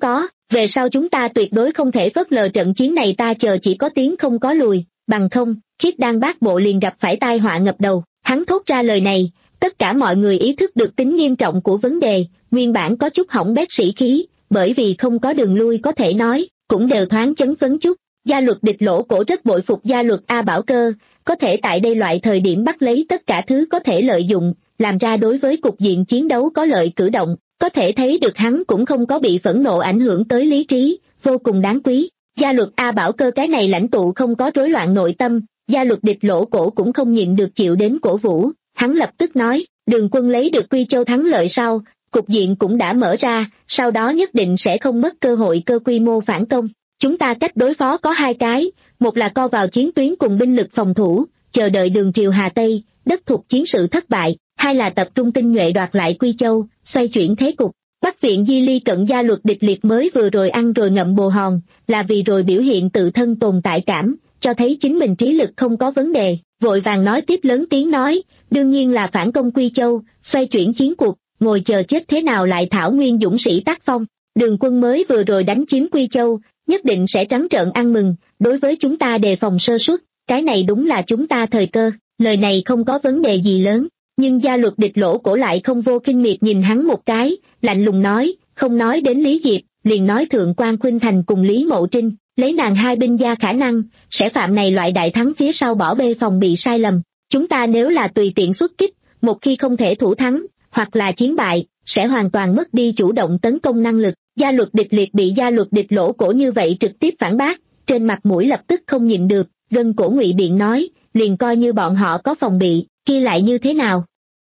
Về sau chúng ta tuyệt đối không thể phớt lờ trận chiến này, ta chờ chỉ có tiến không có lùi, bằng không, Khiết Đan bát bộ liền gặp phải tai họa ngập đầu. Hắn thốt ra lời này, tất cả mọi người ý thức được tính nghiêm trọng của vấn đề, nguyên bản có chút hỏng bét sĩ khí, bởi vì không có đường lui có thể nói, cũng đều thoáng chấn phấn chút. Gia luật Địch Lỗ Cổ rất bội phục gia luật A Bảo Cơ, có thể tại đây loại thời điểm bắt lấy tất cả thứ có thể lợi dụng, làm ra đối với cục diện chiến đấu có lợi cử động, có thể thấy được hắn cũng không có bị phẫn nộ ảnh hưởng tới lý trí, vô cùng đáng quý. Gia luật A Bảo Cơ cái này lãnh tụ không có rối loạn nội tâm, gia luật Địch Lỗ Cổ cũng không nhịn được chịu đến cổ vũ, hắn lập tức nói, Đường quân lấy được Quy Châu thắng lợi sau, cục diện cũng đã mở ra, sau đó nhất định sẽ không mất cơ hội cơ quy mô phản công. Chúng ta cách đối phó có hai cái, một là co vào chiến tuyến cùng binh lực phòng thủ, chờ đợi Đường triều Hà Tây, đất thuộc chiến sự thất bại, hai là tập trung tinh nhuệ đoạt lại Quy Châu, xoay chuyển thế cục. Bắc viện Di Ly cận gia luật Địch Liệt mới vừa rồi ăn rồi ngậm bồ hòn, là vì rồi biểu hiện tự thân tồn tại cảm, cho thấy chính mình trí lực không có vấn đề, vội vàng nói tiếp lớn tiếng nói, đương nhiên là phản công Quy Châu, xoay chuyển chiến cuộc, ngồi chờ chết thế nào lại thảo nguyên dũng sĩ tác phong. Đường quân mới vừa rồi đánh chiếm Quy Châu, nhất định sẽ trắng trợn ăn mừng, đối với chúng ta đề phòng sơ suất, cái này đúng là chúng ta thời cơ. Lời này không có vấn đề gì lớn, nhưng gia luật Địch Lỗ Cổ lại không vô kinh miệt nhìn hắn một cái, lạnh lùng nói, không nói đến Lý Diệp, liền nói Thượng quan Khuynh Thành cùng Lý Mậu Trinh, lấy nàng hai binh gia khả năng, sẽ phạm này loại đại thắng phía sau bỏ bê phòng bị sai lầm. Chúng ta nếu là tùy tiện xuất kích, một khi không thể thủ thắng, hoặc là chiến bại, sẽ hoàn toàn mất đi chủ động tấn công năng lực. Gia luật Địch Liệt bị gia luật Địch Lỗ Cổ như vậy trực tiếp phản bác, trên mặt mũi lập tức không nhịn được, gân cổ ngụy biện nói, liền coi như bọn họ có phòng bị, kia lại như thế nào?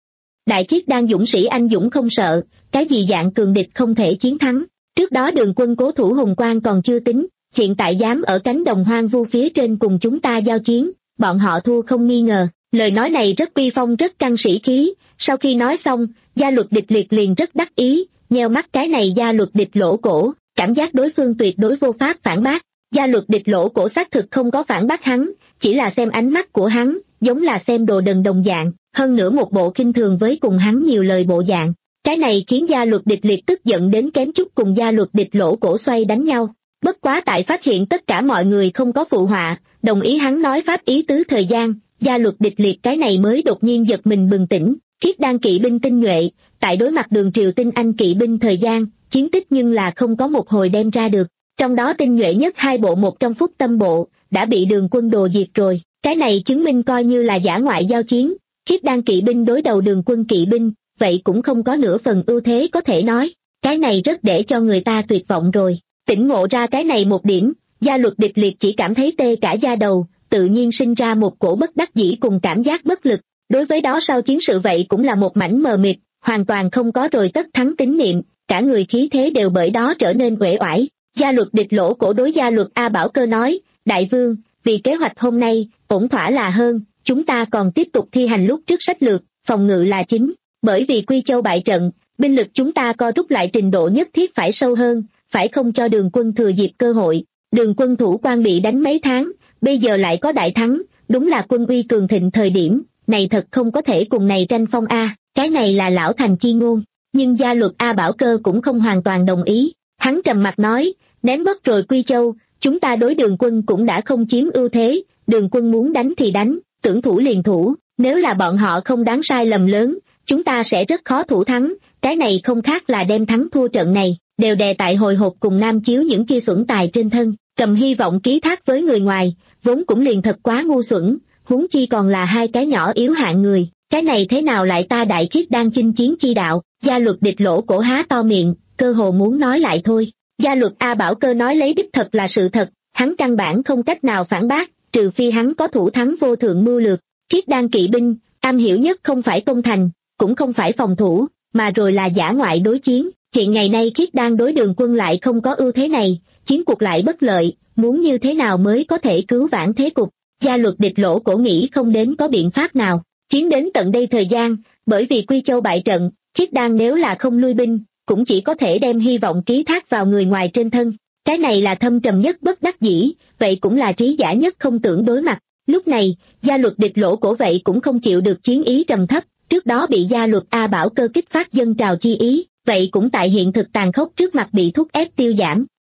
Đại Khiết Đan dũng sĩ anh dũng không sợ, cái gì dạng cường địch không thể chiến thắng. Trước đó Đường quân cố thủ Hùng Quan còn chưa tính, hiện tại dám ở cánh đồng hoang vu phía trên cùng chúng ta giao chiến, bọn họ thua không nghi ngờ. Lời nói này rất uy phong rất căng sĩ khí, sau khi nói xong, gia luật Địch Liệt liền rất đắc ý, nheo mắt cái này gia luật Địch Lỗ Cổ, cảm giác đối phương tuyệt đối vô pháp phản bác. Gia luật Địch Lỗ Cổ xác thực không có phản bác hắn, chỉ là xem ánh mắt của hắn, giống là xem đồ đần đồng dạng, hơn nữa một bộ khinh thường với cùng hắn nhiều lời bộ dạng. Cái này khiến gia luật Địch Liệt tức giận đến kém chút cùng gia luật Địch Lỗ Cổ xoay đánh nhau. Bất quá tại phát hiện tất cả mọi người không có phụ họa, đồng ý hắn nói pháp ý tứ thời gian, gia luật Địch Liệt cái này mới đột nhiên giật mình bừng tỉnh. Khiết Đan kỵ binh tinh nhuệ, tại đối mặt Đường triều tinh anh kỵ binh thời gian, chiến tích nhưng là không có một hồi đem ra được. Trong đó tinh nhuệ nhất hai bộ một trong Phúc Tâm bộ, đã bị Đường quân đồ diệt rồi. Cái này chứng minh coi như là giả ngoại giao chiến, Khiết Đan kỵ binh đối đầu Đường quân kỵ binh, vậy cũng không có nửa phần ưu thế có thể nói. Cái này rất để cho người ta tuyệt vọng rồi. Tỉnh ngộ ra cái này một điểm, gia luật Địch Liệt chỉ cảm thấy tê cả da đầu, tự nhiên sinh ra một cổ bất đắc dĩ cùng cảm giác bất lực. Đối với đó sau chiến sự vậy cũng là một mảnh mờ mịt, hoàn toàn không có rồi tất thắng tín niệm, cả người khí thế đều bởi đó trở nên uể oải. Gia luật Địch Lỗ Cổ đối gia luật A Bảo Cơ nói, đại vương, vì kế hoạch hôm nay, ổn thỏa là hơn, chúng ta còn tiếp tục thi hành lúc trước sách lược, phòng ngự là chính, bởi vì Quy Châu bại trận, binh lực chúng ta co rút lại trình độ nhất thiết phải sâu hơn, phải không cho Đường quân thừa dịp cơ hội. Đường quân thủ quan bị đánh mấy tháng, bây giờ lại có đại thắng, đúng là quân uy cường thịnh thời điểm, này thật không có thể cùng này tranh phong a, cái này là lão thành chi ngôn. Nhưng gia luật A Bảo Cơ cũng không hoàn toàn đồng ý, hắn trầm mặt nói, ném mất rồi Quy Châu, chúng ta đối Đường quân cũng đã không chiếm ưu thế, Đường quân muốn đánh thì đánh, tưởng thủ liền thủ, nếu là bọn họ không đáng sai lầm lớn, chúng ta sẽ rất khó thủ thắng, cái này không khác là đem thắng thua trận này, đều đè tại hồi hộp cùng Nam Chiếu những kia xuẩn tài trên thân, cầm hy vọng ký thác với người ngoài, vốn cũng liền thật quá ngu xuẩn, huống chi còn là hai cái nhỏ yếu hạng người, cái này thế nào lại ta Đại Khiết đang chinh chiến chi đạo. Gia luật Địch Lỗ Cổ há to miệng, cơ hồ muốn nói lại thôi. Gia luật A Bảo Cơ nói lấy đích thật là sự thật, hắn căn bản không cách nào phản bác, trừ phi hắn có thủ thắng vô thượng mưu lược. Khiết Đan kỵ binh, am hiểu nhất không phải công thành, cũng không phải phòng thủ, mà rồi là giả ngoại đối chiến. Hiện ngày nay Khiết Đan đối Đường quân lại không có ưu thế này, chiến cuộc lại bất lợi, muốn như thế nào mới có thể cứu vãn thế cục. Gia luật Địch Lỗ Cổ nghĩ không đến có biện pháp nào. Chiến đến tận đây thời gian, bởi vì Quy Châu bại trận, Khiết Đan nếu là không lui binh, cũng chỉ có thể đem hy vọng ký thác vào người ngoài trên thân. Cái này là thâm trầm nhất bất đắc dĩ, vậy cũng là trí giả nhất không tưởng đối mặt. Lúc này, gia luật Địch Lỗ Cổ vậy cũng không chịu được chiến ý trầm thấp, trước đó bị gia luật A Bảo Cơ kích phát dân trào chi ý, vậy cũng tại hiện thực tàn khốc trước mặt bị thúc ép tiêu giảm.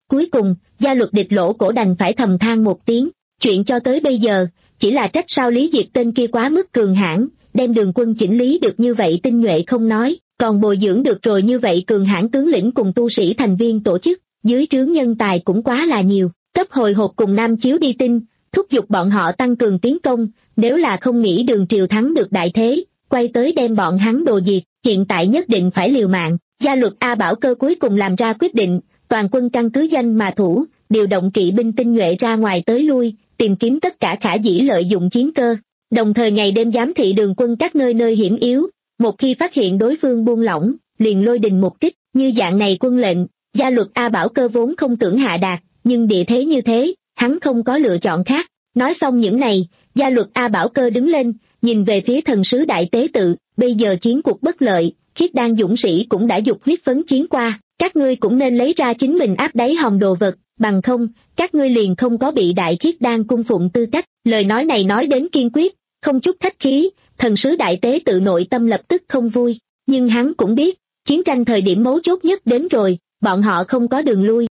Cuối cùng, gia luật địch lỗ cổ đành phải thầm than một tiếng, chuyện cho tới bây giờ, chỉ là trách sao Lý Diệp tên kia quá mức cường hãn, đem đường quân chỉnh lý được như vậy tinh nhuệ không nói, còn bồi dưỡng được rồi như vậy cường hãn tướng lĩnh cùng tu sĩ thành viên tổ chức, dưới trướng nhân tài cũng quá là nhiều, cấp hồi hộp cùng Nam Chiếu đi tin, thúc giục bọn họ tăng cường tiến công, nếu là không nghĩ Đường Triều thắng được đại thế, quay tới đem bọn hắn đồ diệt, hiện tại nhất định phải liều mạng. Gia luật A Bảo Cơ cuối cùng làm ra quyết định, toàn quân căn cứ danh mà thủ, điều động kỵ binh tinh nhuệ ra ngoài tới lui, tìm kiếm tất cả khả dĩ lợi dụng chiến cơ, đồng thời ngày đêm giám thị đường quân các nơi nơi hiểm yếu, một khi phát hiện đối phương buông lỏng, liền lôi đình một kích, như dạng này quân lệnh, gia luật A Bảo Cơ vốn không tưởng hạ đạt, nhưng địa thế như thế, hắn không có lựa chọn khác. Nói xong những này, gia luật A Bảo Cơ đứng lên, nhìn về phía thần sứ đại tế tự, bây giờ chiến cuộc bất lợi, Khiết Đan dũng sĩ cũng đã dục huyết phấn chiến qua, các ngươi cũng nên lấy ra chính mình áp đáy hòm đồ vật, bằng không, các ngươi liền không có bị đại Khiết Đan cung phụng tư cách. Lời nói này nói đến kiên quyết, không chút khách khí, thần sứ đại tế tự nội tâm lập tức không vui, nhưng hắn cũng biết, chiến tranh thời điểm mấu chốt nhất đến rồi, bọn họ không có đường lui.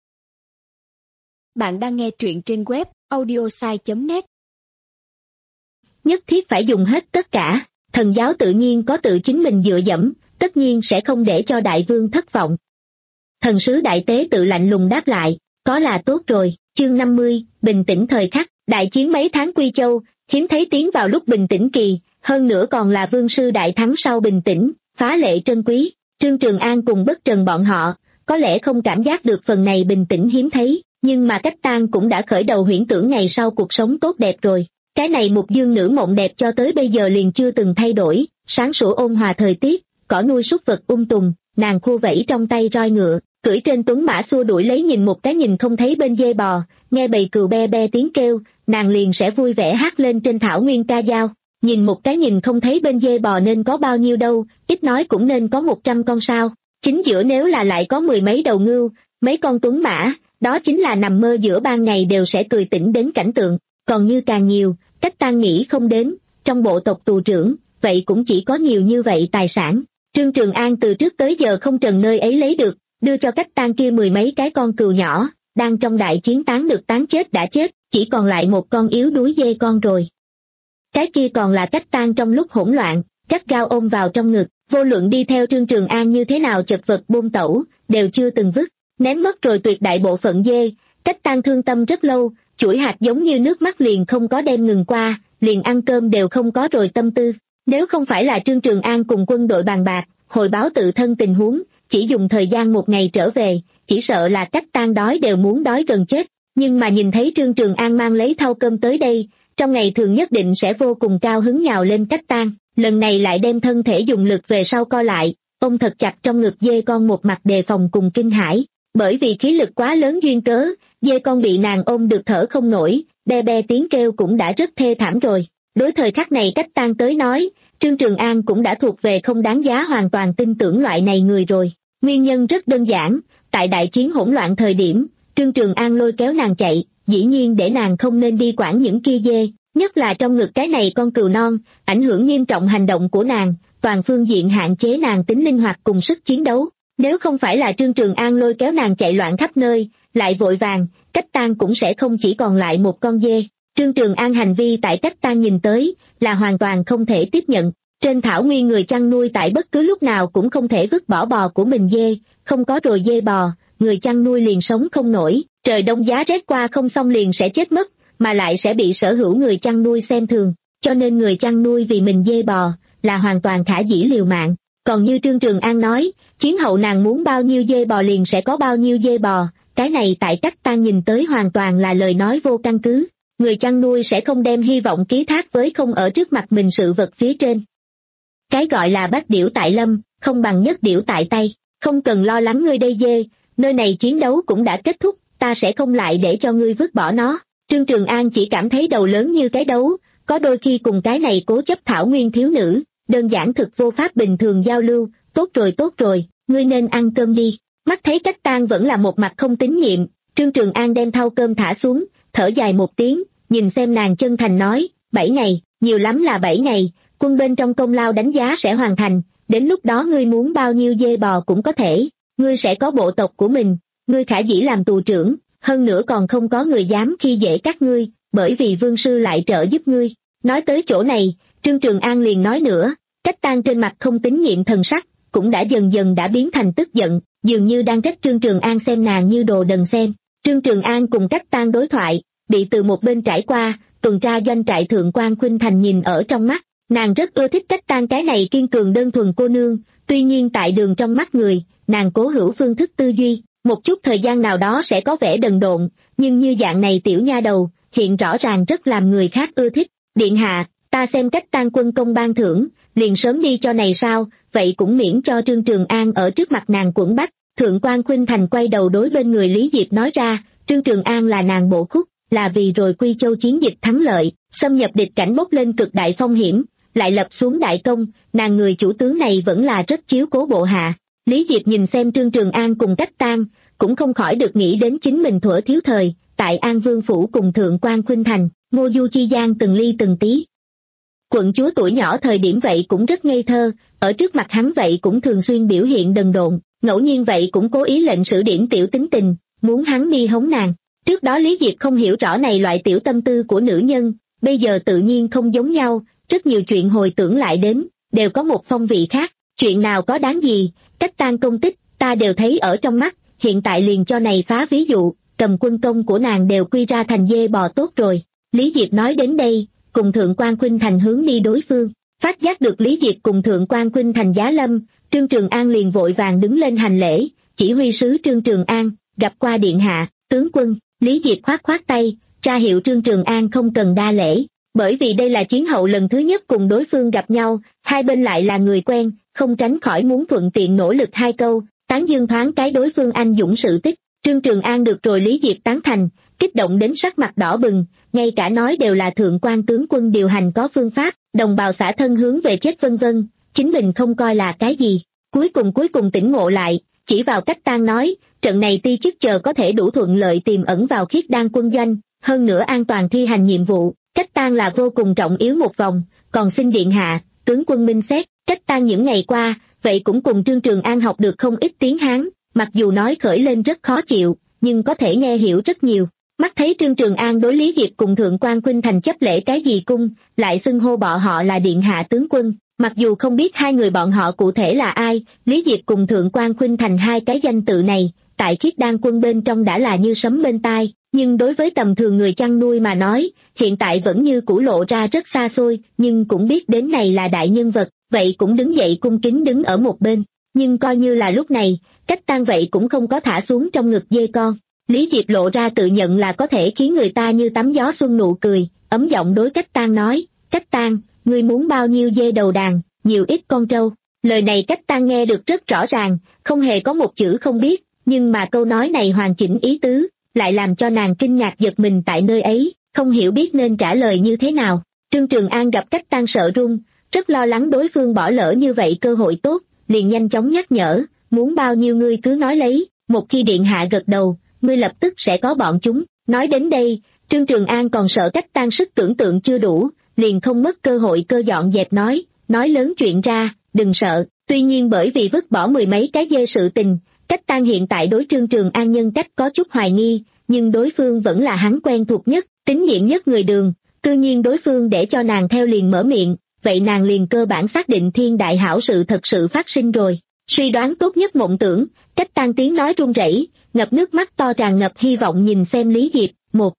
Bạn đang nghe truyện trên web audiosai chấm net. Nhất thiết phải dùng hết tất cả, thần giáo tự nhiên có tự chính mình dựa dẫm, tất nhiên sẽ không để cho đại vương thất vọng. Thần sứ đại tế tự lạnh lùng đáp lại, có là tốt rồi. Chương năm mươi, bình tĩnh thời khắc, đại chiến mấy tháng Quy Châu, hiếm thấy tiến vào lúc bình tĩnh kỳ, hơn nữa còn là vương sư đại thắng sau bình tĩnh, phá lệ trân quý. Trương Trường An cùng Bất Trần bọn họ, có lẽ không cảm giác được phần này bình tĩnh hiếm thấy, nhưng mà Cách Tang cũng đã khởi đầu huyễn tưởng ngày sau cuộc sống tốt đẹp rồi. Cái này một dương nữ mộng đẹp cho tới bây giờ liền chưa từng thay đổi, sáng sủa ôn hòa thời tiết, cỏ nuôi súc vật um tùm, nàng khua vẫy trong tay roi ngựa, cưỡi trên tuấn mã xua đuổi lấy nhìn một cái nhìn không thấy bên dê bò, nghe bầy cừu be be tiếng kêu, nàng liền sẽ vui vẻ hát lên trên thảo nguyên ca dao. Nhìn một cái nhìn không thấy bên dê bò nên có bao nhiêu đâu, ít nói cũng nên có một trăm con sao. Chính giữa nếu là lại có mười mấy đầu ngưu, mấy con tuấn mã, đó chính là nằm mơ giữa ban ngày đều sẽ cười tỉnh đến cảnh tượng. Còn như càng nhiều, Cách Tang nghĩ không đến, trong bộ tộc tù trưởng, vậy cũng chỉ có nhiều như vậy tài sản. Trương Trường An từ trước tới giờ không trần nơi ấy lấy được, đưa cho Cách Tang kia mười mấy cái con cừu nhỏ, đang trong đại chiến tán được tán chết đã chết, chỉ còn lại một con yếu đuối dê con rồi. Cái kia còn là Cách Tang trong lúc hỗn loạn, gắt gao ôm vào trong ngực, vô luận đi theo Trương Trường An như thế nào chật vật buông tẩu, đều chưa từng vứt, ném mất rồi tuyệt đại bộ phận dê. Cách Tang thương tâm rất lâu, chuỗi hạt giống như nước mắt liền không có đem ngừng qua, liền ăn cơm đều không có rồi tâm tư. Nếu không phải là Trương Trường An cùng quân đội bàn bạc, hồi báo tự thân tình huống, chỉ dùng thời gian một ngày trở về, chỉ sợ là Cách Tang đói đều muốn đói gần chết. Nhưng mà nhìn thấy Trương Trường An mang lấy thau cơm tới đây, trong ngày thường nhất định sẽ vô cùng cao hứng nhào lên Cách Tang, lần này lại đem thân thể dùng lực về sau co lại, ôm thật chặt trong ngực dê con một mặt đề phòng cùng kinh hãi. Bởi vì khí lực quá lớn duyên cớ, dê con bị nàng ôm được thở không nổi, be be tiếng kêu cũng đã rất thê thảm rồi. Đối thời khắc này Cách Tang tới nói, Trương Trường An cũng đã thuộc về không đáng giá hoàn toàn tin tưởng loại này người rồi. Nguyên nhân rất đơn giản, tại đại chiến hỗn loạn thời điểm, Trương Trường An lôi kéo nàng chạy, dĩ nhiên để nàng không nên đi quản những kia dê, nhất là trong ngực cái này con cừu non, ảnh hưởng nghiêm trọng hành động của nàng, toàn phương diện hạn chế nàng tính linh hoạt cùng sức chiến đấu. Nếu không phải là Trương Trường An lôi kéo nàng chạy loạn khắp nơi, lại vội vàng, Cách Tang cũng sẽ không chỉ còn lại một con dê. Trương Trường An hành vi tại Cách Tang nhìn tới, là hoàn toàn không thể tiếp nhận. Trên thảo nguyên người chăn nuôi tại bất cứ lúc nào cũng không thể vứt bỏ bò của mình dê, không có rồi dê bò, người chăn nuôi liền sống không nổi, trời đông giá rét qua không xong liền sẽ chết mất, mà lại sẽ bị sở hữu người chăn nuôi xem thường, cho nên người chăn nuôi vì mình dê bò, là hoàn toàn khả dĩ liều mạng. Còn như Trương Trường An nói, chiến hậu nàng muốn bao nhiêu dê bò liền sẽ có bao nhiêu dê bò, cái này tại Cách Tang nhìn tới hoàn toàn là lời nói vô căn cứ. Người chăn nuôi sẽ không đem hy vọng ký thác với không ở trước mặt mình sự vật phía trên. Cái gọi là bách điểu tại lâm, không bằng nhất điểu tại tay, không cần lo lắng ngươi đây dê, nơi này chiến đấu cũng đã kết thúc, ta sẽ không lại để cho ngươi vứt bỏ nó. Trương Trường An chỉ cảm thấy đầu lớn như cái đấu, có đôi khi cùng cái này cố chấp thảo nguyên thiếu nữ, đơn giản thực vô pháp bình thường giao lưu. Tốt rồi tốt rồi, ngươi nên ăn cơm đi. Mắt thấy Cách Tang vẫn là một mặt không tín nhiệm, Trương Trường An đem thau cơm thả xuống, thở dài một tiếng, nhìn xem nàng chân thành nói, bảy ngày, nhiều lắm là bảy ngày, quân bên trong công lao đánh giá sẽ hoàn thành, đến lúc đó ngươi muốn bao nhiêu dê bò cũng có thể, ngươi sẽ có bộ tộc của mình, ngươi khả dĩ làm tù trưởng, hơn nữa còn không có người dám khi dễ các ngươi, bởi vì vương sư lại trợ giúp ngươi. Nói tới chỗ này, Trương Trường An liền nói nữa, Cách Tang trên mặt không tín nhiệm thần sắc, cũng đã dần dần đã biến thành tức giận, dường như đang trách Trương Trường An xem nàng như đồ đần xem. Trương Trường An cùng Cách Tang đối thoại, bị từ một bên trải qua, tuần tra doanh trại Thượng quan Khuynh Thành nhìn ở trong mắt, nàng rất ưa thích Cách Tang cái này kiên cường đơn thuần cô nương, tuy nhiên tại đường trong mắt người, nàng cố hữu phương thức tư duy, một chút thời gian nào đó sẽ có vẻ đần độn, nhưng như dạng này tiểu nha đầu, hiện rõ ràng rất làm người khác ưa thích. Điện hạ, ta xem Cách Tang quân công ban thưởng, liền sớm đi cho này sao, vậy cũng miễn cho Trương Trường An ở trước mặt nàng quẫn bách. Thượng quan Khuynh Thành quay đầu đối bên người Lý Diệp nói ra, Trương Trường An là nàng bộ khúc, là vì rồi Quy Châu chiến dịch thắng lợi, xâm nhập địch cảnh bốc lên cực đại phong hiểm, lại lập xuống đại công, nàng người chủ tướng này vẫn là rất chiếu cố bộ hạ. Lý Diệp nhìn xem Trương Trường An cùng Cách Tang, cũng không khỏi được nghĩ đến chính mình thuở thiếu thời, tại An Vương Phủ cùng Thượng quan Khuynh Thành, Ngô Du chi gian từng ly từng tí. Quận chúa tuổi nhỏ thời điểm vậy cũng rất ngây thơ, ở trước mặt hắn vậy cũng thường xuyên biểu hiện đần độn, ngẫu nhiên vậy cũng cố ý lệnh sử điểm tiểu tính tình, muốn hắn đi hống nàng. Trước đó Lý Diệp không hiểu rõ này loại tiểu tâm tư của nữ nhân, bây giờ tự nhiên không giống nhau, rất nhiều chuyện hồi tưởng lại đến, đều có một phong vị khác, chuyện nào có đáng gì, Cách Tang công tích, ta đều thấy ở trong mắt, hiện tại liền cho này phá ví dụ, cầm quân công của nàng đều quy ra thành dê bò tốt rồi. Lý Diệp nói đến đây, cùng Thượng quan Khuynh Thành hướng đi đối phương, phát giác được Lý Diệp cùng Thượng quan Khuynh Thành giá lâm, Trương Trường An liền vội vàng đứng lên hành lễ, chỉ huy sứ Trương Trường An, gặp qua điện hạ, tướng quân. Lý Diệp khoát khoát tay, ra hiệu Trương Trường An không cần đa lễ, bởi vì đây là chiến hậu lần thứ nhất cùng đối phương gặp nhau, hai bên lại là người quen, không tránh khỏi muốn thuận tiện nỗ lực hai câu, tán dương thoáng cái đối phương anh dũng sự tích. Trương Trường An được rồi Lý Diệp tán thành, kích động đến sắc mặt đỏ bừng, ngay cả nói đều là thượng quan tướng quân điều hành có phương pháp, đồng bào xả thân hướng về chết vân vân, chính mình không coi là cái gì. Cuối cùng cuối cùng tỉnh ngộ lại, chỉ vào Cách Tang nói, trận này ti chức chờ có thể đủ thuận lợi tiềm ẩn vào Khiết Đan quân doanh, hơn nữa an toàn thi hành nhiệm vụ, Cách Tang là vô cùng trọng yếu một vòng, còn xin điện hạ, tướng quân minh xét. Cách Tang những ngày qua, vậy cũng cùng Trương Trường An học được không ít tiếng Hán, mặc dù nói khởi lên rất khó chịu, nhưng có thể nghe hiểu rất nhiều. Mắt thấy Trương Trường An đối Lý Diệp cùng Thượng quan Khuynh Thành chấp lễ cái gì cung, lại xưng hô bọn họ là điện hạ tướng quân, mặc dù không biết hai người bọn họ cụ thể là ai, Lý Diệp cùng Thượng quan Khuynh Thành hai cái danh tự này, tại Khiết Đan quân bên trong đã là như sấm bên tai, nhưng đối với tầm thường người chăn nuôi mà nói, hiện tại vẫn như cũ lộ ra rất xa xôi, nhưng cũng biết đến này là đại nhân vật, vậy cũng đứng dậy cung kính đứng ở một bên. Nhưng coi như là lúc này, Cách Tang vậy cũng không có thả xuống trong ngực dê con. Lý Diệp lộ ra tự nhận là có thể khiến người ta như tắm gió xuân nụ cười, ấm giọng đối Cách Tang nói, Cách Tang, ngươi muốn bao nhiêu dê đầu đàn, nhiều ít con trâu. Lời này Cách Tang nghe được rất rõ ràng, không hề có một chữ không biết, nhưng mà câu nói này hoàn chỉnh ý tứ, lại làm cho nàng kinh ngạc giật mình tại nơi ấy, không hiểu biết nên trả lời như thế nào. Trương Trường An gặp Cách Tang sợ run, rất lo lắng đối phương bỏ lỡ như vậy cơ hội tốt, liền nhanh chóng nhắc nhở, muốn bao nhiêu ngươi cứ nói lấy, một khi điện hạ gật đầu, ngươi lập tức sẽ có bọn chúng. Nói đến đây, Trương Trường An còn sợ Cách Tang sức tưởng tượng chưa đủ, liền không mất cơ hội cơ dọn dẹp nói, nói lớn chuyện ra, đừng sợ. Tuy nhiên bởi vì vứt bỏ mười mấy cái dê sự tình, Cách Tang hiện tại đối Trương Trường An nhân cách có chút hoài nghi, nhưng đối phương vẫn là hắn quen thuộc nhất, tín nhiệm nhất người Đường, cư nhiên đối phương để cho nàng theo liền mở miệng, vậy nàng liền cơ bản xác định thiên đại hảo sự thật sự phát sinh rồi. Suy đoán tốt nhất mộng tưởng, Cách Tang tiếng nói run rẩy, ngập nước mắt to tràn ngập hy vọng nhìn xem Lý Diệp, một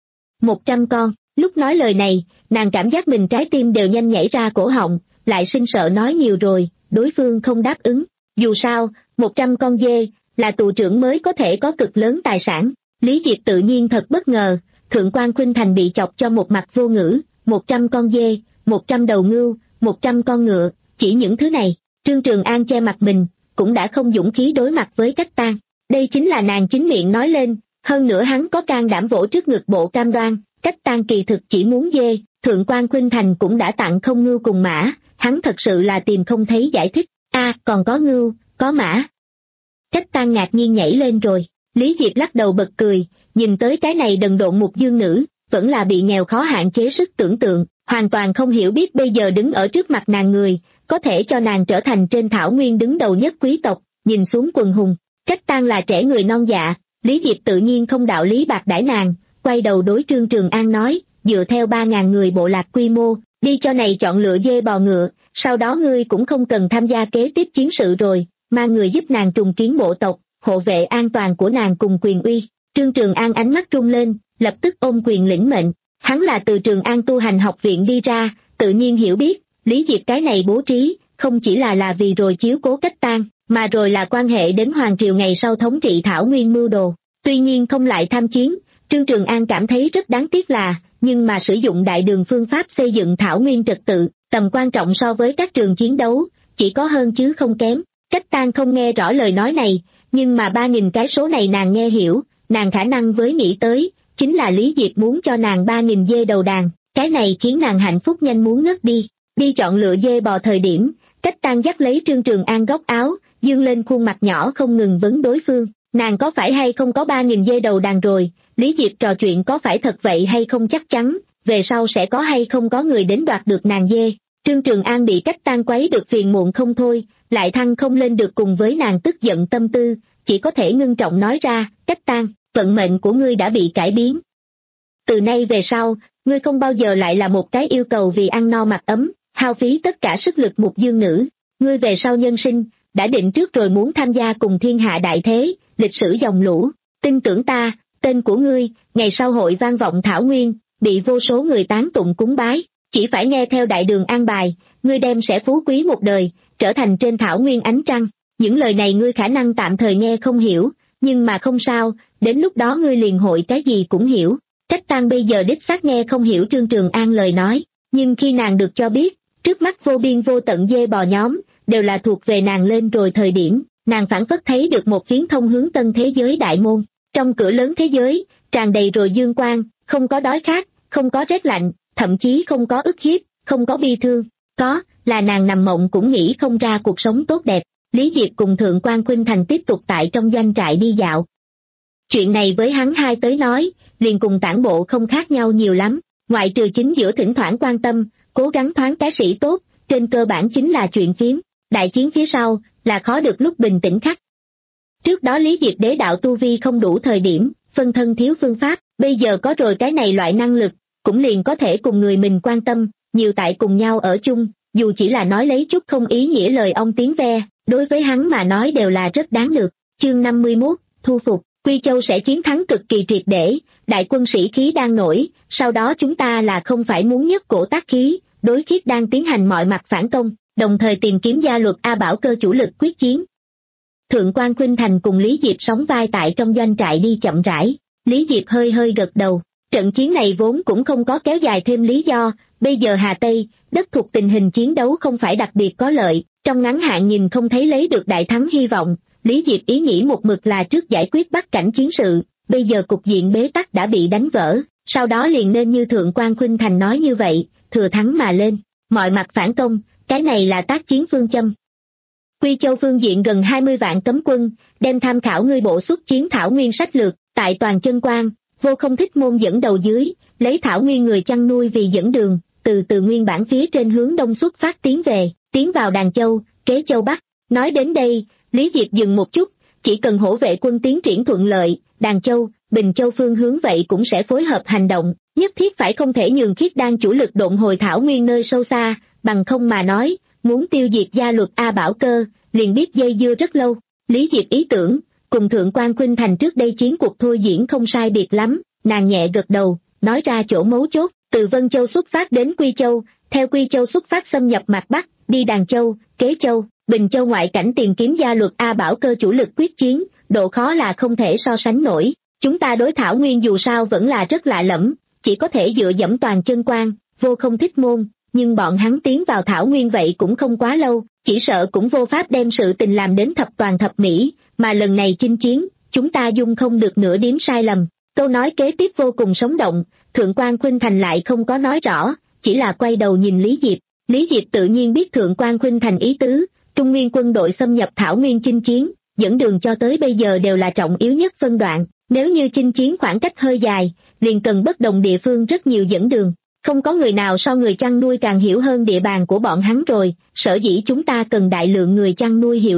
một trăm con. Lúc nói lời này, nàng cảm giác mình trái tim đều nhanh nhảy ra cổ họng, lại sinh sợ nói nhiều rồi, đối phương không đáp ứng. Dù sao, một trăm con dê, là tù trưởng mới có thể có cực lớn tài sản. Lý Diệp tự nhiên thật bất ngờ, Thượng quan Khuynh Thành bị chọc cho một mặt vô ngữ, một trăm con dê, một trăm đầu ngưu, một trăm con ngựa, chỉ những thứ này, Trương Trường An che mặt mình, cũng đã không dũng khí đối mặt với Cách Tang. Đây chính là nàng chính miệng nói lên, hơn nữa hắn có can đảm vỗ trước ngực bộ cam đoan, Cách Tang kỳ thực chỉ muốn dê, Thượng quan Khuynh Thành cũng đã tặng không ngưu cùng mã, hắn thật sự là tìm không thấy giải thích, a à, còn có ngưu, có mã. Cách Tang ngạc nhiên nhảy lên rồi, Lý Diệp lắc đầu bật cười, nhìn tới cái này đần độn mục dương nữ, vẫn là bị nghèo khó hạn chế sức tưởng tượng, hoàn toàn không hiểu biết bây giờ đứng ở trước mặt nàng người, có thể cho nàng trở thành trên thảo nguyên đứng đầu nhất quý tộc, nhìn xuống quần hùng. Cách Tang là trẻ người non dạ, Lý Diệp tự nhiên không đạo lý bạc đãi nàng, quay đầu đối Trương Trường An nói, dựa theo ba ngàn người bộ lạc quy mô, đi cho này chọn lựa dê bò ngựa, sau đó ngươi cũng không cần tham gia kế tiếp chiến sự rồi, mang người giúp nàng trùng kiến bộ tộc, hộ vệ an toàn của nàng cùng quyền uy. Trương Trường An ánh mắt rung lên, lập tức ôm quyền lĩnh mệnh. Hắn là từ Trường An tu hành học viện đi ra, tự nhiên hiểu biết, Lý Diệp cái này bố trí, không chỉ là là vì rồi chiếu cố Cách Tang, mà rồi là quan hệ đến Hoàng Triều ngày sau thống trị Thảo Nguyên mưu đồ. Tuy nhiên không lại tham chiến, Trương Trường An cảm thấy rất đáng tiếc là, nhưng mà sử dụng đại đường phương pháp xây dựng Thảo Nguyên trật tự, tầm quan trọng so với các trường chiến đấu, chỉ có hơn chứ không kém. Cách Tang không nghe rõ lời nói này, nhưng mà ba nghìn cái số này nàng nghe hiểu, nàng khả năng với nghĩ tới, chính là Lý Diệp muốn cho nàng ba nghìn dê đầu đàn, cái này khiến nàng hạnh phúc nhanh muốn ngất đi. Đi chọn lựa dê bò thời điểm, Cách Tang dắt lấy Trương Trường An góc áo, dương lên khuôn mặt nhỏ không ngừng vấn đối phương, nàng có phải hay không có ba nghìn dê đầu đàn rồi, Lý Diệp trò chuyện có phải thật vậy hay không chắc chắn, về sau sẽ có hay không có người đến đoạt được nàng dê. Trương Trường An bị Cách Tang quấy được phiền muộn không thôi, lại thăng không lên được cùng với nàng tức giận tâm tư, chỉ có thể ngưng trọng nói ra, Cách Tang, vận mệnh của ngươi đã bị cải biến. Từ nay về sau, ngươi không bao giờ lại là một cái yêu cầu vì ăn no mặc ấm, hao phí tất cả sức lực mục dương nữ, ngươi về sau nhân sinh, đã định trước rồi muốn tham gia cùng thiên hạ đại thế, lịch sử dòng lũ, tin tưởng ta, tên của ngươi, ngày sau hội vang vọng Thảo Nguyên, bị vô số người tán tụng cúng bái, chỉ phải nghe theo đại đường an bài, ngươi đem sẽ phú quý một đời, trở thành trên Thảo Nguyên ánh trăng. Những lời này ngươi khả năng tạm thời nghe không hiểu, nhưng mà không sao, đến lúc đó ngươi liền hội cái gì cũng hiểu. Cách Tang bây giờ đích xác nghe không hiểu Trương Trường An lời nói, nhưng khi nàng được cho biết, trước mắt vô biên vô tận dê bò nhóm, đều là thuộc về nàng lên rồi thời điểm, nàng phảng phất thấy được một phiến thông hướng tân thế giới đại môn. Trong cửa lớn thế giới, tràn đầy rồi dương quang, không có đói khát, không có rét lạnh, thậm chí không có ức hiếp, không có bi thương, có, là nàng nằm mộng cũng nghĩ không ra cuộc sống tốt đẹp. Lý Diệp cùng Thượng quan Khuynh Thành tiếp tục tại trong doanh trại đi dạo. Chuyện này với hắn hai tới nói, liền cùng tản bộ không khác nhau nhiều lắm, ngoại trừ chính giữa thỉnh thoảng quan tâm, cố gắng thoáng cái sĩ tốt, trên cơ bản chính là chuyện phiếm, đại chiến phía sau, là khó được lúc bình tĩnh khắc. Trước đó Lý Diệp đế đạo tu vi không đủ thời điểm, phân thân thiếu phương pháp, bây giờ có rồi cái này loại năng lực, cũng liền có thể cùng người mình quan tâm, nhiều tại cùng nhau ở chung, dù chỉ là nói lấy chút không ý nghĩa lời ong tiếng ve, đối với hắn mà nói đều là rất đáng được. Chương năm mươi mốt, thu phục, Quy Châu sẽ chiến thắng cực kỳ triệt để, đại quân sĩ khí đang nổi, sau đó chúng ta là không phải muốn nhất cổ tác khí, đối Khiết đang tiến hành mọi mặt phản công, đồng thời tìm kiếm gia luật A Bảo Cơ chủ lực quyết chiến. Thượng quan Khuynh Thành cùng Lý Diệp sóng vai tại trong doanh trại đi chậm rãi, Lý Diệp hơi hơi gật đầu, trận chiến này vốn cũng không có kéo dài thêm lý do, bây giờ Hà Tây, đất thuộc tình hình chiến đấu không phải đặc biệt có lợi, trong ngắn hạn nhìn không thấy lấy được đại thắng hy vọng, Lý Diệp ý nghĩ một mực là trước giải quyết Bắc cảnh chiến sự, bây giờ cục diện bế tắc đã bị đánh vỡ, sau đó liền nên như Thượng quan Khuynh Thành nói như vậy, thừa thắng mà lên, mọi mặt phản công, cái này là tác chiến phương châm. Quy Châu phương diện gần hai mươi vạn cấm quân, đem tham khảo ngươi bộ xuất chiến Thảo Nguyên sách lược, tại toàn chân quan, Vô Không Thích Môn dẫn đầu dưới, lấy Thảo Nguyên người chăn nuôi vì dẫn đường, từ từ nguyên bản phía trên hướng đông xuất phát tiến về, tiến vào Đàn Châu, Kế Châu Bắc. Nói đến đây, Lý Diệp dừng một chút, chỉ cần hổ vệ quân tiến triển thuận lợi, Đàn Châu, Bình Châu phương hướng vậy cũng sẽ phối hợp hành động, nhất thiết phải không thể nhường Khiết Đan chủ lực độn hồi Thảo Nguyên nơi sâu xa, bằng không mà nói, muốn tiêu diệt gia luật A Bảo Cơ, liền biết dây dưa rất lâu. Lý Diệp ý tưởng, cùng Thượng quan Khuynh Thành trước đây chiến cuộc thôi diễn không sai biệt lắm, nàng nhẹ gật đầu, nói ra chỗ mấu chốt, từ Vân Châu xuất phát đến Quy Châu, theo Quy Châu xuất phát xâm nhập mặt Bắc, đi Đàn Châu, Kế Châu, Bình Châu ngoại cảnh tìm kiếm gia luật A Bảo Cơ chủ lực quyết chiến, độ khó là không thể so sánh nổi. Chúng ta đối Thảo Nguyên dù sao vẫn là rất lạ lẫm, chỉ có thể dựa dẫm toàn chân quan, Vô Không Thích Môn, nhưng bọn hắn tiến vào Thảo Nguyên vậy cũng không quá lâu, chỉ sợ cũng vô pháp đem sự tình làm đến thập toàn thập mỹ, mà lần này chinh chiến, chúng ta dung không được nửa điểm sai lầm. Câu nói kế tiếp vô cùng sống động, Thượng quan Khuynh Thành lại không có nói rõ, chỉ là quay đầu nhìn Lý Diệp. Lý Diệp tự nhiên biết Thượng quan Khuynh Thành ý tứ, Trung Nguyên quân đội xâm nhập Thảo Nguyên chinh chiến, dẫn đường cho tới bây giờ đều là trọng yếu nhất phân đoạn, nếu như chinh chiến khoảng cách hơi dài, liền cần bất đồng địa phương rất nhiều dẫn đường. Không có người nào so người chăn nuôi càng hiểu hơn địa bàn của bọn hắn rồi, sở dĩ chúng ta cần đại lượng người chăn nuôi hiệu lực,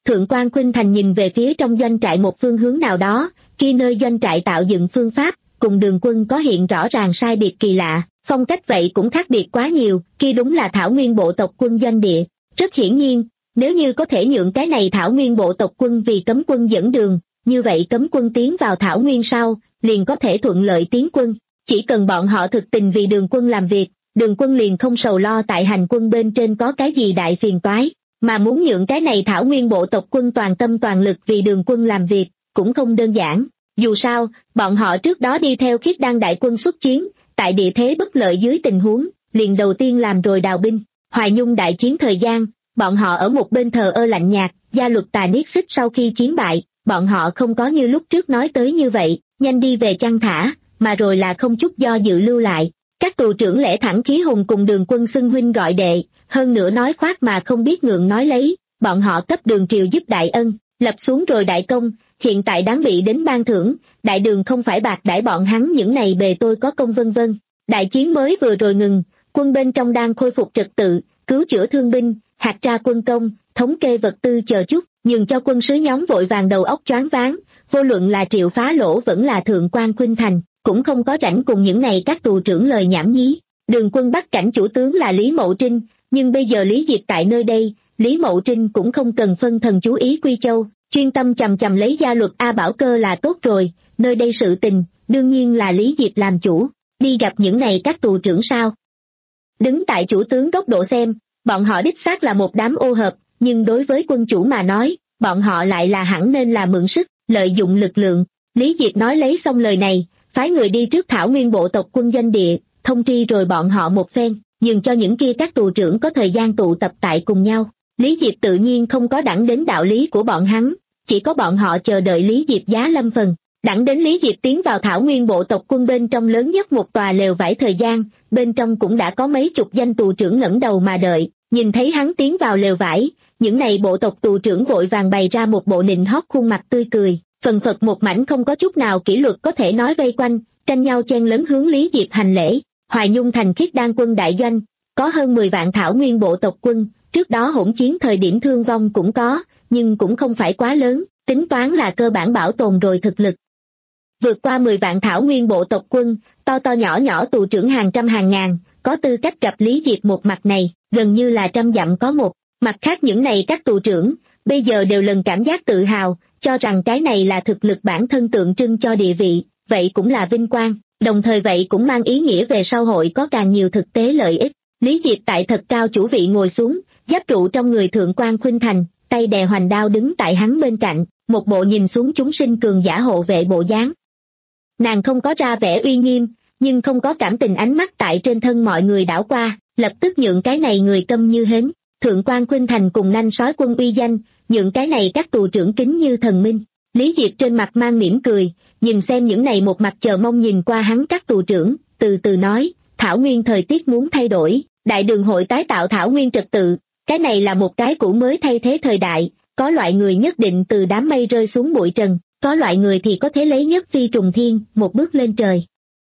Thượng quan Khuynh Thành nhìn về phía trong doanh trại một phương hướng nào đó, khi nơi doanh trại tạo dựng phương pháp, cùng Đường Quân có hiện rõ ràng sai biệt kỳ lạ, phong cách vậy cũng khác biệt quá nhiều, khi đúng là Thảo Nguyên bộ tộc quân doanh địa. Rất hiển nhiên, nếu như có thể nhượng cái này Thảo Nguyên bộ tộc quân vì cấm quân dẫn đường, như vậy cấm quân tiến vào Thảo Nguyên sau, liền có thể thuận lợi tiến quân. Chỉ cần bọn họ thực tình vì Đường Quân làm việc, Đường Quân liền không sầu lo tại hành quân bên trên có cái gì đại phiền toái, mà muốn nhượng cái này Thảo Nguyên bộ tộc quân toàn tâm toàn lực vì Đường Quân làm việc, cũng không đơn giản. Dù sao, bọn họ trước đó đi theo Khiết Đan đại quân xuất chiến, tại địa thế bất lợi dưới tình huống, liền đầu tiên làm rồi đào binh. Hoài Nhung đại chiến thời gian, bọn họ ở một bên thờ ơ lạnh nhạt, gia luật Tà Niết Xích sau khi chiến bại, bọn họ không có như lúc trước nói tới như vậy, nhanh đi về chăn thả, mà rồi là không chút do dự lưu lại. Các tù trưởng lẽ thẳng khí hùng cùng Đường Quân xưng huynh gọi đệ, hơn nữa nói khoác mà không biết ngượng nói lấy, bọn họ cấp Đường Triều giúp đại ân, lập xuống rồi đại công, hiện tại đáng bị đến ban thưởng, đại đường không phải bạc đãi bọn hắn những này bề tôi có công vân vân. Đại chiến mới vừa rồi ngừng, quân bên trong đang khôi phục trật tự, cứu chữa thương binh, hạt tra quân công, thống kê vật tư chờ chút, nhường cho quân sứ nhóm vội vàng đầu óc choáng váng, vô luận là Triệu Phá Lỗ vẫn là Thượng quan Khuynh Thành, cũng không có rảnh cùng những này các tù trưởng lời nhảm nhí. Đường Quân bắt cảnh chủ tướng là Lý Mậu Trinh, nhưng bây giờ Lý Diệp tại nơi đây, Lý Mậu Trinh cũng không cần phân thần chú ý Quy Châu, chuyên tâm chầm chầm lấy gia luật A Bảo Cơ là tốt rồi, nơi đây sự tình, đương nhiên là Lý Diệp làm chủ, đi gặp những này các tù trưởng sao. Đứng tại chủ tướng góc độ xem, bọn họ đích xác là một đám ô hợp, nhưng đối với quân chủ mà nói, bọn họ lại là hẳn nên là mượn sức, lợi dụng lực lượng. Lý Diệp nói lấy xong lời này, phái người đi trước Thảo Nguyên bộ tộc quân doanh địa, thông tri rồi bọn họ một phen, nhường cho những kia các tù trưởng có thời gian tụ tập tại cùng nhau. Lý Diệp tự nhiên không có đẳng đến đạo lý của bọn hắn, chỉ có bọn họ chờ đợi Lý Diệp giá lâm phần. Đẳng đến Lý Diệp tiến vào Thảo Nguyên bộ tộc quân bên trong lớn nhất một tòa lều vải thời gian, bên trong cũng đã có mấy chục danh tù trưởng ngẩng đầu mà đợi, nhìn thấy hắn tiến vào lều vải, những này bộ tộc tù trưởng vội vàng bày ra một bộ nịnh hót khuôn mặt tươi cười, phần phật một mảnh không có chút nào kỷ luật có thể nói vây quanh, tranh nhau chen lấn hướng Lý Diệp hành lễ. Hoài Nhung thành Khiết Đan quân đại doanh, có hơn mười vạn Thảo Nguyên bộ tộc quân, trước đó hỗn chiến thời điểm thương vong cũng có, nhưng cũng không phải quá lớn, tính toán là cơ bản bảo tồn rồi thực lực. Vượt qua mười vạn Thảo Nguyên bộ tộc quân, to to nhỏ nhỏ tù trưởng hàng trăm hàng ngàn, có tư cách gặp Lý Diệp một mặt này, gần như là trăm dặm có một. Mặt khác những này các tù trưởng, bây giờ đều lần cảm giác tự hào, cho rằng cái này là thực lực bản thân tượng trưng cho địa vị, vậy cũng là vinh quang, đồng thời vậy cũng mang ý nghĩa về sau hội có càng nhiều thực tế lợi ích. Lý Diệp tại thật cao chủ vị ngồi xuống, giáp trụ trong người Thượng quan Khuynh Thành, tay đè hoành đao đứng tại hắn bên cạnh, một bộ nhìn xuống chúng sinh cường giả hộ vệ bộ dáng. Nàng không có ra vẻ uy nghiêm, nhưng không có cảm tình ánh mắt tại trên thân mọi người đảo qua, lập tức nhượng cái này người câm như hến. Thượng quan Khuynh Thành cùng nanh sói quân uy danh, nhượng cái này các tù trưởng kính như thần minh. Lý Diệp trên mặt mang mỉm cười, nhìn xem những này một mặt chờ mong nhìn qua hắn các tù trưởng, từ từ nói, Thảo Nguyên thời tiết muốn thay đổi, đại đường hội tái tạo Thảo Nguyên trật tự, cái này là một cái cũ mới thay thế thời đại, có loại người nhất định từ đám mây rơi xuống bụi trần, có loại người thì có thể lấy nhất phi trùng thiên, một bước lên trời.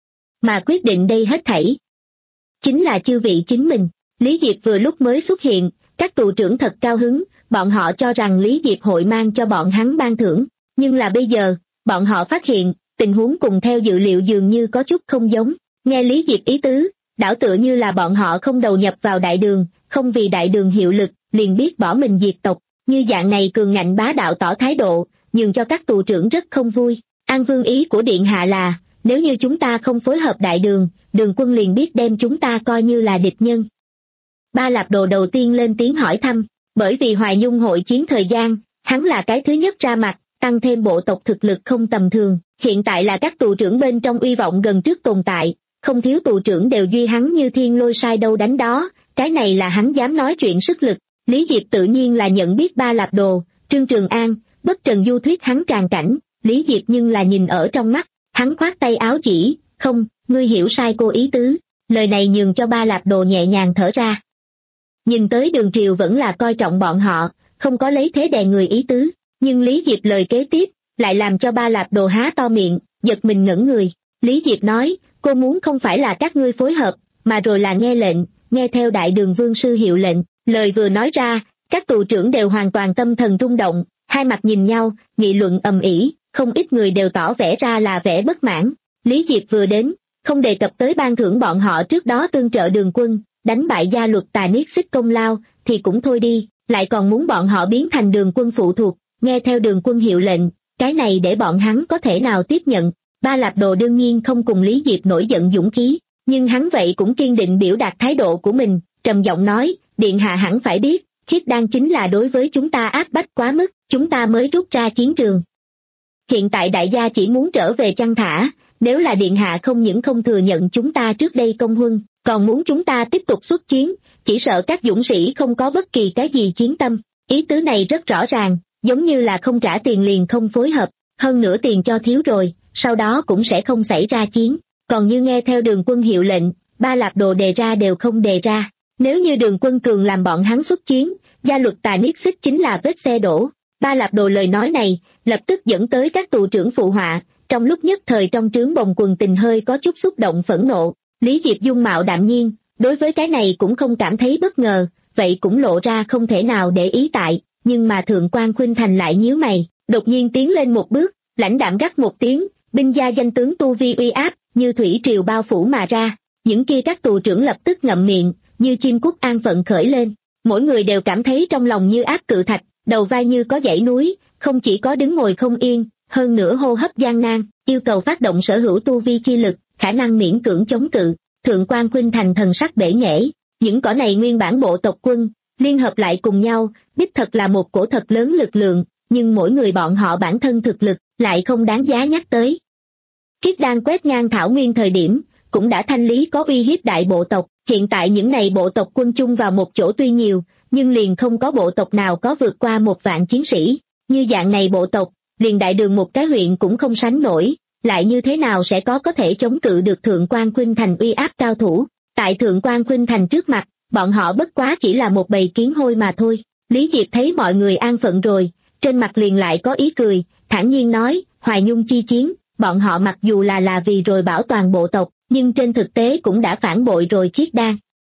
Mà quyết định đây hết thảy, chính là chư vị chính mình. Lý Diệp vừa lúc mới xuất hiện, các tù trưởng thật cao hứng, bọn họ cho rằng Lý Diệp hội mang cho bọn hắn ban thưởng, nhưng là bây giờ, bọn họ phát hiện, tình huống cùng theo dự liệu dường như có chút không giống. Nghe Lý Diệp ý tứ, đảo tựa như là bọn họ không đầu nhập vào đại đường, không vì đại đường hiệu lực, liền biết bỏ mình diệt tộc, như dạng này cường ngạnh bá đạo tỏ thái độ, nhường cho các tù trưởng rất không vui. An Vương ý của điện hạ là, nếu như chúng ta không phối hợp đại đường, đường quân liền biết đem chúng ta coi như là địch nhân. Ba Lạp Đồ đầu tiên lên tiếng hỏi thăm, bởi vì Hoài Nhung hội chiến thời gian, hắn là cái thứ nhất ra mặt, tăng thêm bộ tộc thực lực không tầm thường, hiện tại là các tù trưởng bên trong uy vọng gần trước tồn tại, không thiếu tù trưởng đều duy hắn như thiên lôi sai đâu đánh đó, cái này là hắn dám nói chuyện sức lực. Lý Diệp tự nhiên là nhận biết Ba Lạp Đồ, Trương Trường An, Bất Trần Du thuyết hắn tràn cảnh, Lý Diệp nhưng là nhìn ở trong mắt, hắn khoát tay áo chỉ, không, ngươi hiểu sai cô ý tứ, lời này nhường cho Ba Lạp Đồ nhẹ nhàng thở ra. Nhìn tới Đường Triều vẫn là coi trọng bọn họ, không có lấy thế đè người ý tứ, nhưng Lý Diệp lời kế tiếp, lại làm cho Ba Lạp Đồ há to miệng, giật mình ngẩn người. Lý Diệp nói, cô muốn không phải là các ngươi phối hợp, mà rồi là nghe lệnh, nghe theo đại đường vương sư hiệu lệnh. Lời vừa nói ra, Các tù trưởng đều hoàn toàn tâm thần rung động, hai mặt nhìn nhau, nghị luận ầm ĩ, không ít người đều tỏ vẻ ra là vẻ bất mãn. Lý Diệp vừa đến, không đề cập tới ban thưởng bọn họ trước đó tương trợ Đường Quân, đánh bại gia luật Tà Niết Xích công lao, thì cũng thôi đi, lại còn muốn bọn họ biến thành Đường Quân phụ thuộc, nghe theo Đường Quân hiệu lệnh, cái này để bọn hắn có thể nào tiếp nhận. Ba Lạp Đồ đương nhiên không cùng Lý Diệp nổi giận dũng khí, nhưng hắn vậy cũng kiên định biểu đạt thái độ của mình, trầm giọng nói, điện hạ hẳn phải biết, khiết đan chính là đối với chúng ta áp bách quá mức, chúng ta mới rút ra chiến trường. Hiện tại đại gia chỉ muốn trở về chăn thả, nếu là điện hạ không những không thừa nhận chúng ta trước đây công huân, còn muốn chúng ta tiếp tục xuất chiến, chỉ sợ các dũng sĩ không có bất kỳ cái gì chiến tâm. Ý tứ này rất rõ ràng, giống như là không trả tiền liền không phối hợp, hơn nữa tiền cho thiếu rồi, sau đó cũng sẽ không xảy ra chiến. Còn như nghe theo Đường Quân hiệu lệnh, Ba Lạp Đồ đề ra đều không đề ra. Nếu như Đường Quân cường làm bọn hắn xuất chiến, gia luật Tà Niết Xích chính là vết xe đổ. Ba Lạp Đồ lời nói này, lập tức dẫn tới các tù trưởng phụ họa, trong lúc nhất thời trong trướng bồng quần tình hơi có chút xúc động phẫn nộ. Lý Diệp dung mạo đạm nhiên, đối với cái này cũng không cảm thấy bất ngờ, vậy cũng lộ ra không thể nào để ý tại, nhưng mà Thượng quan Khuynh Thành lại nhíu mày, đột nhiên tiến lên một bước, lãnh đạm gắt một tiếng, binh gia danh tướng tu vi uy áp, như thủy triều bao phủ mà ra. Những kia các tù trưởng lập tức ngậm miệng, như chim cút an phận khởi lên, mỗi người đều cảm thấy trong lòng như áp cự thạch, đầu vai như có dãy núi, không chỉ có đứng ngồi không yên, hơn nữa hô hấp gian nan, yêu cầu phát động sở hữu tu vi chi lực, khả năng miễn cưỡng chống cự. Thượng quan Khuynh Thành thần sắc bể nghễ, những cỏ này nguyên bản bộ tộc quân, liên hợp lại cùng nhau, đích thật là một cổ thật lớn lực lượng, nhưng mỗi người bọn họ bản thân thực lực, lại không đáng giá nhắc tới. Khiết Đan quét ngang thảo nguyên thời điểm, cũng đã thanh lý có uy hiếp đại bộ tộc, hiện tại những này bộ tộc quân chung vào một chỗ tuy nhiều, nhưng liền không có bộ tộc nào có vượt qua một vạn chiến sĩ, như dạng này bộ tộc, liền đại đường một cái huyện cũng không sánh nổi, lại như thế nào sẽ có có thể chống cự được Thượng quan Khuynh Thành uy áp cao thủ. Tại Thượng quan Khuynh Thành trước mặt, bọn họ bất quá chỉ là một bầy kiến hôi mà thôi. Lý Diệp thấy mọi người an phận rồi, trên mặt liền lại có ý cười, thản nhiên nói, Hoài Nhung chi chiến, bọn họ mặc dù là là vì rồi bảo toàn bộ tộc, nhưng trên thực tế cũng đã phản bội rồi Khiết Đan.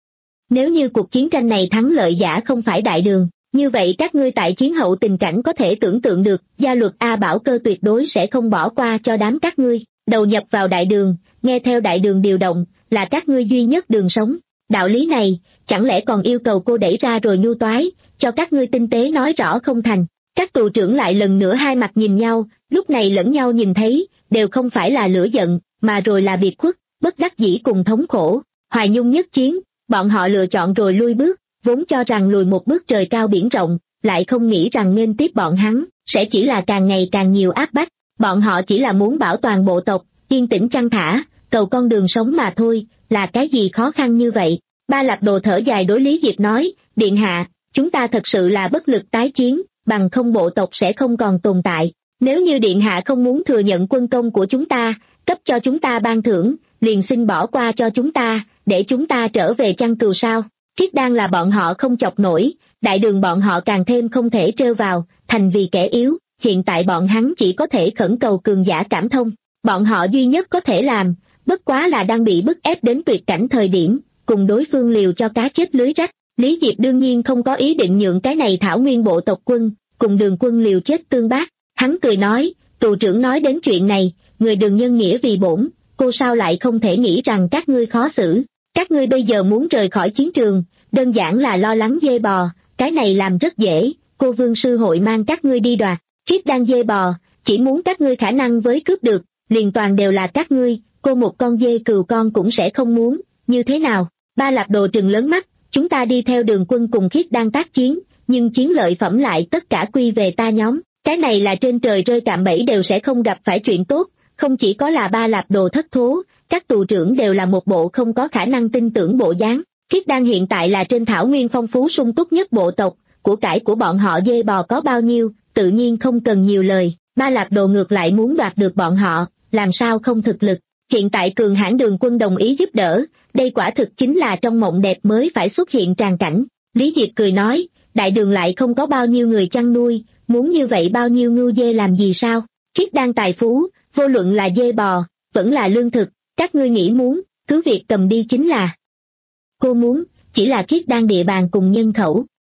Nếu như cuộc chiến tranh này thắng lợi giả không phải đại đường, như vậy các ngươi tại chiến hậu tình cảnh có thể tưởng tượng được, gia luật A Bảo Cơ tuyệt đối sẽ không bỏ qua cho đám các ngươi, đầu nhập vào đại đường, nghe theo đại đường điều động, là các ngươi duy nhất đường sống. Đạo lý này, chẳng lẽ còn yêu cầu cô đẩy ra rồi nhu toái, cho các ngươi tinh tế nói rõ không thành. Các tù trưởng lại lần nữa hai mặt nhìn nhau, lúc này lẫn nhau nhìn thấy, đều không phải là lửa giận, mà rồi là biệt khuất, bất đắc dĩ cùng thống khổ. Hoài Nhung nhất chiến, bọn họ lựa chọn rồi lui bước, vốn cho rằng lùi một bước trời cao biển rộng, lại không nghĩ rằng nghênh tiếp bọn hắn, sẽ chỉ là càng ngày càng nhiều áp bách. Bọn họ chỉ là muốn bảo toàn bộ tộc, yên tĩnh chăn thả, cầu con đường sống mà thôi, là cái gì khó khăn như vậy. Ba Lạp Đồ thở dài đối Lý Diệp nói, điện hạ, chúng ta thật sự là bất lực tái chiến, bằng không bộ tộc sẽ không còn tồn tại. Nếu như điện hạ không muốn thừa nhận quân công của chúng ta, cấp cho chúng ta ban thưởng, liền xin bỏ qua cho chúng ta, để chúng ta trở về chăn cừu sao. Khiết Đan là bọn họ không chọc nổi, đại đường bọn họ càng thêm không thể trêu vào, thành vì kẻ yếu, hiện tại bọn hắn chỉ có thể khẩn cầu cường giả cảm thông. Bọn họ duy nhất có thể làm, bất quá là đang bị bức ép đến tuyệt cảnh thời điểm, cùng đối phương liều cho cá chết lưới rách. Lý Diệp đương nhiên không có ý định nhượng cái này thảo nguyên bộ tộc quân, cùng Đường Quân liều chết tương bác. Hắn cười nói, tù trưởng nói đến chuyện này, người Đường nhân nghĩa vì bổn, cô sao lại không thể nghĩ rằng các ngươi khó xử. Các ngươi bây giờ muốn rời khỏi chiến trường, đơn giản là lo lắng dê bò, cái này làm rất dễ, cô Vương sư hội mang các ngươi đi đoạt. Khiết Đan dê bò, chỉ muốn các ngươi khả năng với cướp được, liền toàn đều là các ngươi, cô một con dê cừu con cũng sẽ không muốn, như thế nào? Ba Lạp Đồ trừng lớn mắt, chúng ta đi theo Đường Quân cùng Khiết Đan tác chiến, nhưng chiến lợi phẩm lại tất cả quy về ta nhóm, cái này là trên trời rơi cạm bẫy đều sẽ không gặp phải chuyện tốt. Không chỉ có là Ba Lạp Đồ thất thố, các tù trưởng đều là một bộ không có khả năng tin tưởng bộ dáng. Khiết Đan hiện tại là trên thảo nguyên phong phú sung túc nhất bộ tộc, của cải của bọn họ dê bò có bao nhiêu, tự nhiên không cần nhiều lời. Ba Lạp Đồ ngược lại muốn đoạt được bọn họ, làm sao không thực lực. Hiện tại cường hãn Đường Quân đồng ý giúp đỡ, đây quả thực chính là trong mộng đẹp mới phải xuất hiện tràn cảnh. Lý Diệp cười nói, đại đường lại không có bao nhiêu người chăn nuôi, muốn như vậy bao nhiêu ngưu dê làm gì sao? Khiết Đan tài phú, vô luận là dê bò, vẫn là lương thực, các ngươi nghĩ muốn, cứ việc cầm đi chính là. Cô muốn, chỉ là Khiết Đan địa bàn cùng nhân khẩu,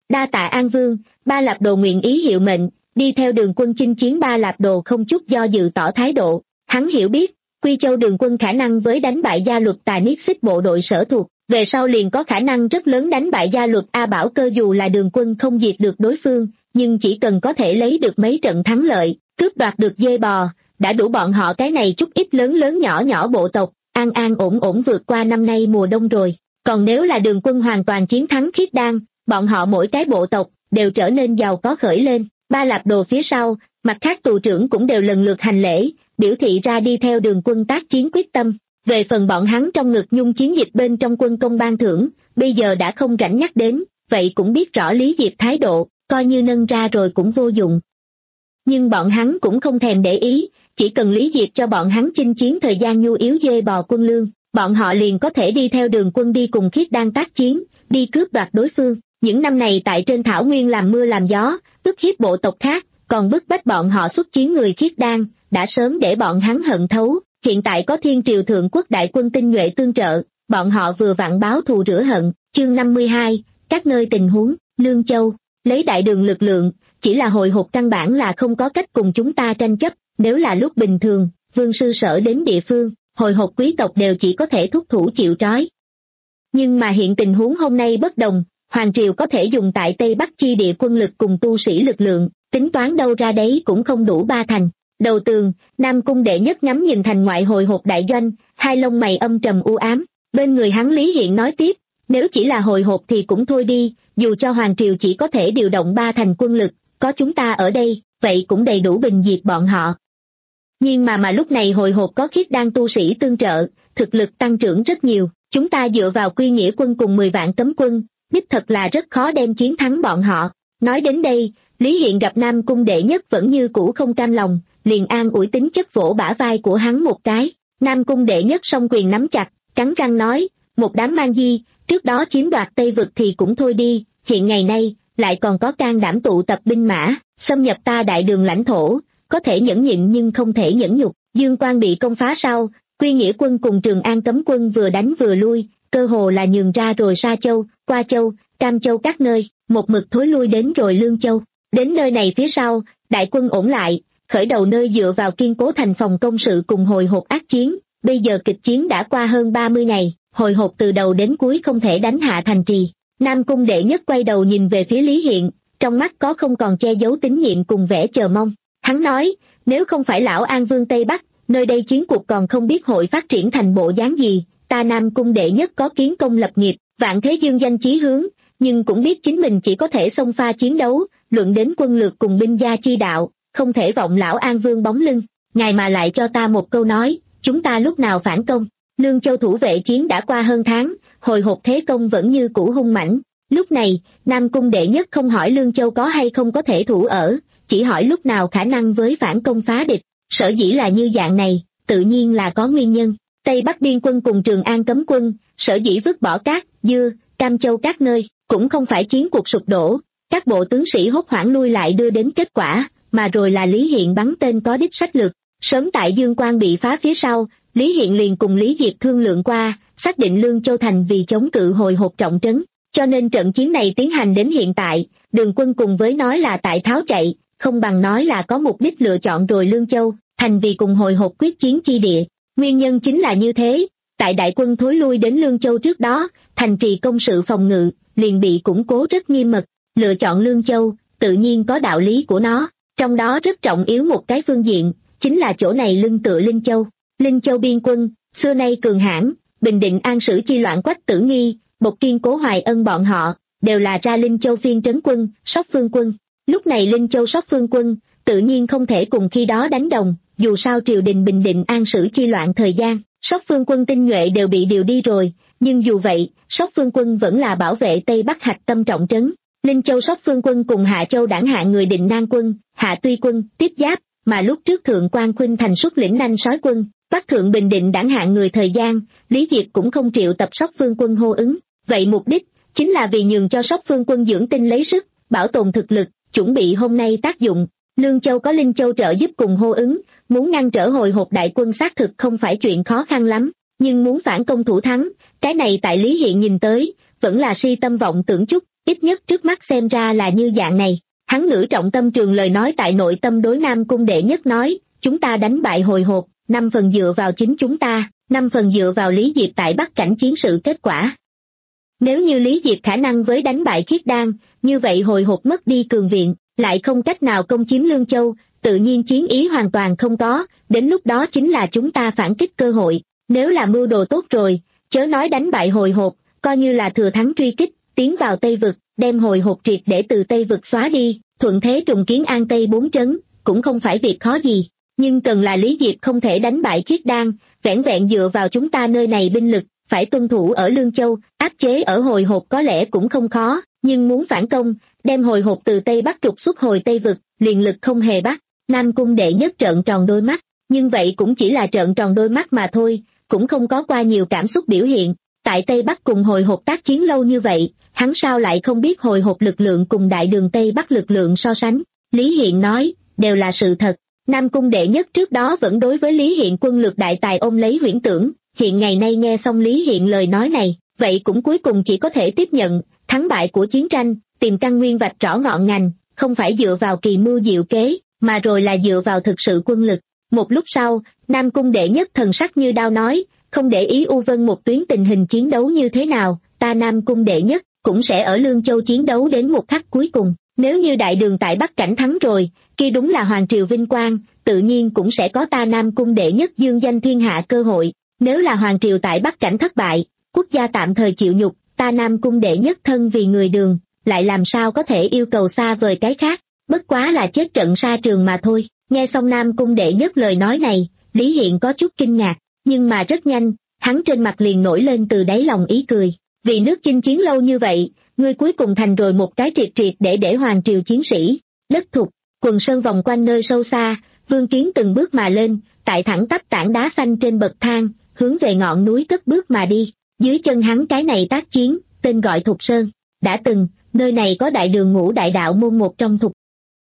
Đa tạ An Vương, Ba Lạp Đồ nguyện ý hiệu mệnh, đi theo Đường quân chinh chiến. Ba Lạp Đồ không chút do dự tỏ thái độ, hắn hiểu biết, Quy Châu Đường quân khả năng với đánh bại gia luật Tà Niết Xích bộ đội sở thuộc, về sau liền có khả năng rất lớn đánh bại gia luật A Bảo Cơ. Dù là Đường quân không diệt được đối phương, nhưng chỉ cần có thể lấy được mấy trận thắng lợi, cướp đoạt được dê bò, đã đủ bọn họ cái này chút ít lớn lớn nhỏ nhỏ bộ tộc, an an ổn ổn vượt qua năm nay mùa đông rồi. Còn nếu là Đường quân hoàn toàn chiến thắng Khiết Đan, bọn họ mỗi cái bộ tộc đều trở nên giàu có khởi lên. Ba Lạp Đồ phía sau, mặt khác tù trưởng cũng đều lần lượt hành lễ, biểu thị ra đi theo Đường quân tác chiến quyết tâm. Về phần bọn hắn trong ngực nhung chiến dịch bên trong quân công ban thưởng, bây giờ đã không rảnh nhắc đến, vậy cũng biết rõ Lý Diệp thái độ, coi như nâng ra rồi cũng vô dụng. Nhưng bọn hắn cũng không thèm để ý, chỉ cần Lý Diệp cho bọn hắn chinh chiến thời gian nhu yếu dê bò quân lương, bọn họ liền có thể đi theo Đường quân đi cùng Khiết Đan tác chiến, đi cướp đoạt đối phương. Những năm này tại trên thảo nguyên làm mưa làm gió, ức hiếp bộ tộc khác, còn bức bách bọn họ xuất chiến người Khiết Đan, đã sớm để bọn hắn hận thấu. Hiện tại có Thiên Triều Thượng Quốc đại quân tinh nhuệ tương trợ, bọn họ vừa vặn báo thù rửa hận. Chương năm mươi hai, các nơi tình huống. Lương Châu, lấy đại đường lực lượng, chỉ là hồi hộp căn bản là không có cách cùng chúng ta tranh chấp. Nếu là lúc bình thường, vương sư sở đến địa phương, hồi hộp quý tộc đều chỉ có thể thúc thủ chịu trói. Nhưng mà hiện tình huống hôm nay bất đồng, Hoàng Triều có thể dùng tại Tây Bắc chi địa quân lực cùng tu sĩ lực lượng, tính toán đâu ra đấy cũng không đủ ba thành. Đầu tường, Nam Cung Đệ Nhất ngắm nhìn thành ngoại hồi hộp đại doanh, hai lông mày âm trầm u ám. Bên người hắn Lý Hiện nói tiếp, nếu chỉ là hồi hộp thì cũng thôi đi, dù cho Hoàng Triều chỉ có thể điều động ba thành quân lực, có chúng ta ở đây, vậy cũng đầy đủ bình diệt bọn họ. Nhưng mà mà lúc này hồi hộp có Khiết Đan tu sĩ tương trợ, thực lực tăng trưởng rất nhiều, chúng ta dựa vào Quy Nghĩa quân cùng mười vạn cấm quân, đích thật là rất khó đem chiến thắng bọn họ. Nói đến đây, Lý Hiện gặp Nam Cung Đệ Nhất vẫn như cũ không cam lòng, liền an ủi tính chất vỗ bả vai của hắn một cái. Nam Cung Đệ Nhất song quyền nắm chặt, cắn răng nói, một đám man di, trước đó chiếm đoạt Tây Vực thì cũng thôi đi, hiện ngày nay, lại còn có can đảm tụ tập binh mã, xâm nhập ta đại đường lãnh thổ, có thể nhẫn nhịn nhưng không thể nhẫn nhục. Dương Quan bị công phá sau, Quy Nghĩa quân cùng Trường An cấm quân vừa đánh vừa lui, cơ hồ là nhường ra rồi Sa Châu, Qua Châu, Cam Châu các nơi, một mực thối lui đến rồi Lương Châu. Đến nơi này phía sau, đại quân ổn lại, khởi đầu nơi dựa vào kiên cố thành phòng công sự cùng hồi hộp ác chiến. Bây giờ kịch chiến đã qua hơn ba mươi ngày, hồi hộp từ đầu đến cuối không thể đánh hạ thành trì. Nam Cung Đệ Nhất quay đầu nhìn về phía Lý Hiện, trong mắt có không còn che giấu tín nhiệm cùng vẻ chờ mong. Hắn nói, nếu không phải lão An Vương Tây Bắc, nơi đây chiến cuộc còn không biết hội phát triển thành bộ dáng gì. Ta Nam Cung Đệ Nhất có kiến công lập nghiệp, vạn thế dương danh chí hướng, nhưng cũng biết chính mình chỉ có thể xông pha chiến đấu, luận đến quân lược cùng binh gia chi đạo, không thể vọng lão An Vương bóng lưng. Ngài mà lại cho ta một câu nói, chúng ta lúc nào phản công? Lương Châu thủ vệ chiến đã qua hơn tháng, hồi hộp thế công vẫn như cũ hung mãnh. Lúc này, Nam Cung Đệ Nhất không hỏi Lương Châu có hay không có thể thủ ở, chỉ hỏi lúc nào khả năng với phản công phá địch. Sở dĩ là như dạng này, tự nhiên là có nguyên nhân. Tây Bắc biên quân cùng Trường An cấm quân, sở dĩ vứt bỏ Cát, Dưa, Cam Châu các nơi, cũng không phải chiến cuộc sụp đổ, các bộ tướng sĩ hốt hoảng lui lại đưa đến kết quả, mà rồi là Lý Hiện bắn tên có đích sách lược. Sớm tại Dương Quan bị phá phía sau, Lý Hiện liền cùng Lý Diệp thương lượng qua, xác định Lương Châu thành vì chống cự hồi hộp trọng trấn, cho nên trận chiến này tiến hành đến hiện tại, Đường quân cùng với nói là tại tháo chạy, không bằng nói là có mục đích lựa chọn rồi Lương Châu thành vì cùng hồi hộp quyết chiến chi địa. Nguyên nhân chính là như thế, tại đại quân thối lui đến Lương Châu trước đó, thành trì công sự phòng ngự liền bị củng cố rất nghiêm mật. Lựa chọn Lương Châu tự nhiên có đạo lý của nó, trong đó rất trọng yếu một cái phương diện chính là chỗ này lưng tựa Linh Châu. Linh Châu biên quân xưa nay cường hãn, bình định An Sử chi loạn Quách Tử Nghi, Bộc Kiên Cố Hoài Ân bọn họ đều là ra Linh Châu phiên trấn quân, Sóc Phương quân. Lúc này Linh Châu Sóc Phương quân tự nhiên không thể cùng khi đó đánh đồng, dù sao triều đình bình định An Sử chi loạn thời gian, Sóc Phương quân tinh nhuệ đều bị điều đi rồi, nhưng dù vậy, Sóc Phương quân vẫn là bảo vệ Tây Bắc hạch tâm trọng trấn. Linh Châu Sóc Phương quân cùng Hạ Châu đảng hạ người Định Nan quân, Hạ Tuy quân tiếp giáp, mà lúc trước Thượng Quan Khuynh Thành xuất lĩnh Nanh Sói quân, Bắc Thượng Bình Định đảng hạ người thời gian, Lý Diệp cũng không triệu tập Sóc Phương quân hô ứng. Vậy mục đích chính là vì nhường cho Sóc Phương quân dưỡng tinh lấy sức, bảo tồn thực lực, chuẩn bị hôm nay tác dụng. Lương Châu có Linh Châu trợ giúp cùng hô ứng, muốn ngăn trở hồi hộp đại quân xác thực không phải chuyện khó khăn lắm, nhưng muốn phản công thủ thắng, cái này tại Lý Hiện nhìn tới, vẫn là si tâm vọng tưởng chút. ít nhất trước mắt xem ra là như dạng này. Hắn ngữ trọng tâm trường lời nói tại nội tâm đối Nam Cung Đệ Nhất nói, chúng ta đánh bại hồi hộp, năm phần dựa vào chính chúng ta, năm phần dựa vào Lý Diệp tại Bắc Cảnh chiến sự kết quả. Nếu như Lý Diệp khả năng với đánh bại Khiết Đan, như vậy hồi hộp mất đi cường viện, lại không cách nào công chiếm Lương Châu, tự nhiên chiến ý hoàn toàn không có, đến lúc đó chính là chúng ta phản kích cơ hội. Nếu là mưu đồ tốt rồi, chớ nói đánh bại hồi hộp, coi như là thừa thắng truy kích, tiến vào Tây Vực, đem hồi hộp triệt để từ Tây Vực xóa đi, thuận thế trùng kiến An Tây bốn trấn, cũng không phải việc khó gì. Nhưng cần là Lý Diệp không thể đánh bại Khiết Đan, vẻn vẹn dựa vào chúng ta nơi này binh lực, phải tuân thủ ở Lương Châu, áp chế ở hồi hộp có lẽ cũng không khó, nhưng muốn phản công, đem hồi hộp từ Tây Bắc trục xuất hồi Tây Vực, liền lực không hề bắt. Nam Cung Đệ Nhất trợn tròn đôi mắt, nhưng vậy cũng chỉ là trợn tròn đôi mắt mà thôi, cũng không có qua nhiều cảm xúc biểu hiện. Tại Tây Bắc cùng hồi hộp tác chiến lâu như vậy, hắn sao lại không biết hồi hộp lực lượng cùng đại đường Tây Bắc lực lượng so sánh. Lý Hiện nói, đều là sự thật. Nam Cung Đệ Nhất trước đó vẫn đối với Lý Hiện quân lược đại tài ôm lấy huyễn tưởng, hiện ngày nay nghe xong Lý Hiện lời nói này, vậy cũng cuối cùng chỉ có thể tiếp nhận, thắng bại của chiến tranh, tìm căn nguyên vạch rõ ngọn ngành, không phải dựa vào kỳ mưu diệu kế, mà rồi là dựa vào thực sự quân lực. Một lúc sau, Nam Cung Đệ Nhất thần sắc như đao nói, không để ý U Vân một tuyến tình hình chiến đấu như thế nào, ta Nam Cung Đệ Nhất cũng sẽ ở Lương Châu chiến đấu đến một khắc cuối cùng. Nếu như đại đường tại Bắc Cảnh thắng rồi, kia đúng là hoàng triều vinh quang, tự nhiên cũng sẽ có ta Nam Cung Đệ Nhất dương danh thiên hạ cơ hội. Nếu là hoàng triều tại Bắc Cảnh thất bại, quốc gia tạm thời chịu nhục, ta Nam Cung Đệ Nhất thân vì người đường, lại làm sao có thể yêu cầu xa vời cái khác, bất quá là chết trận xa trường mà thôi. Nghe xong Nam Cung Đệ Nhất lời nói này, Lý Hiện có chút kinh ngạc, nhưng mà rất nhanh, hắn trên mặt liền nổi lên từ đáy lòng ý cười. Vì nước chinh chiến lâu như vậy, ngươi cuối cùng thành rồi một cái triệt triệt để để hoàng triều chiến sĩ. Đất thục, quần sơn vòng quanh nơi sâu xa, Vương Kiến từng bước mà lên, tại thẳng tắp tảng đá xanh trên bậc thang, hướng về ngọn núi cất bước mà đi. Dưới chân hắn cái này tác chiến, tên gọi Thục Sơn. Đã từng, nơi này có đại đường Ngũ Đại Đạo môn một trong Thục.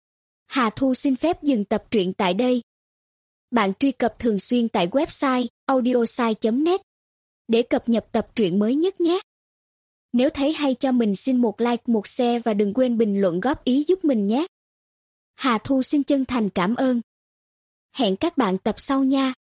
Hà Thu xin phép dừng tập truyện tại đây. Bạn truy cập thường xuyên tại website audiosai chấm net để cập nhật tập truyện mới nhất nhé. Nếu thấy hay cho mình xin một like, một share và đừng quên bình luận góp ý giúp mình nhé. Hà Thu xin chân thành cảm ơn. Hẹn các bạn tập sau nha.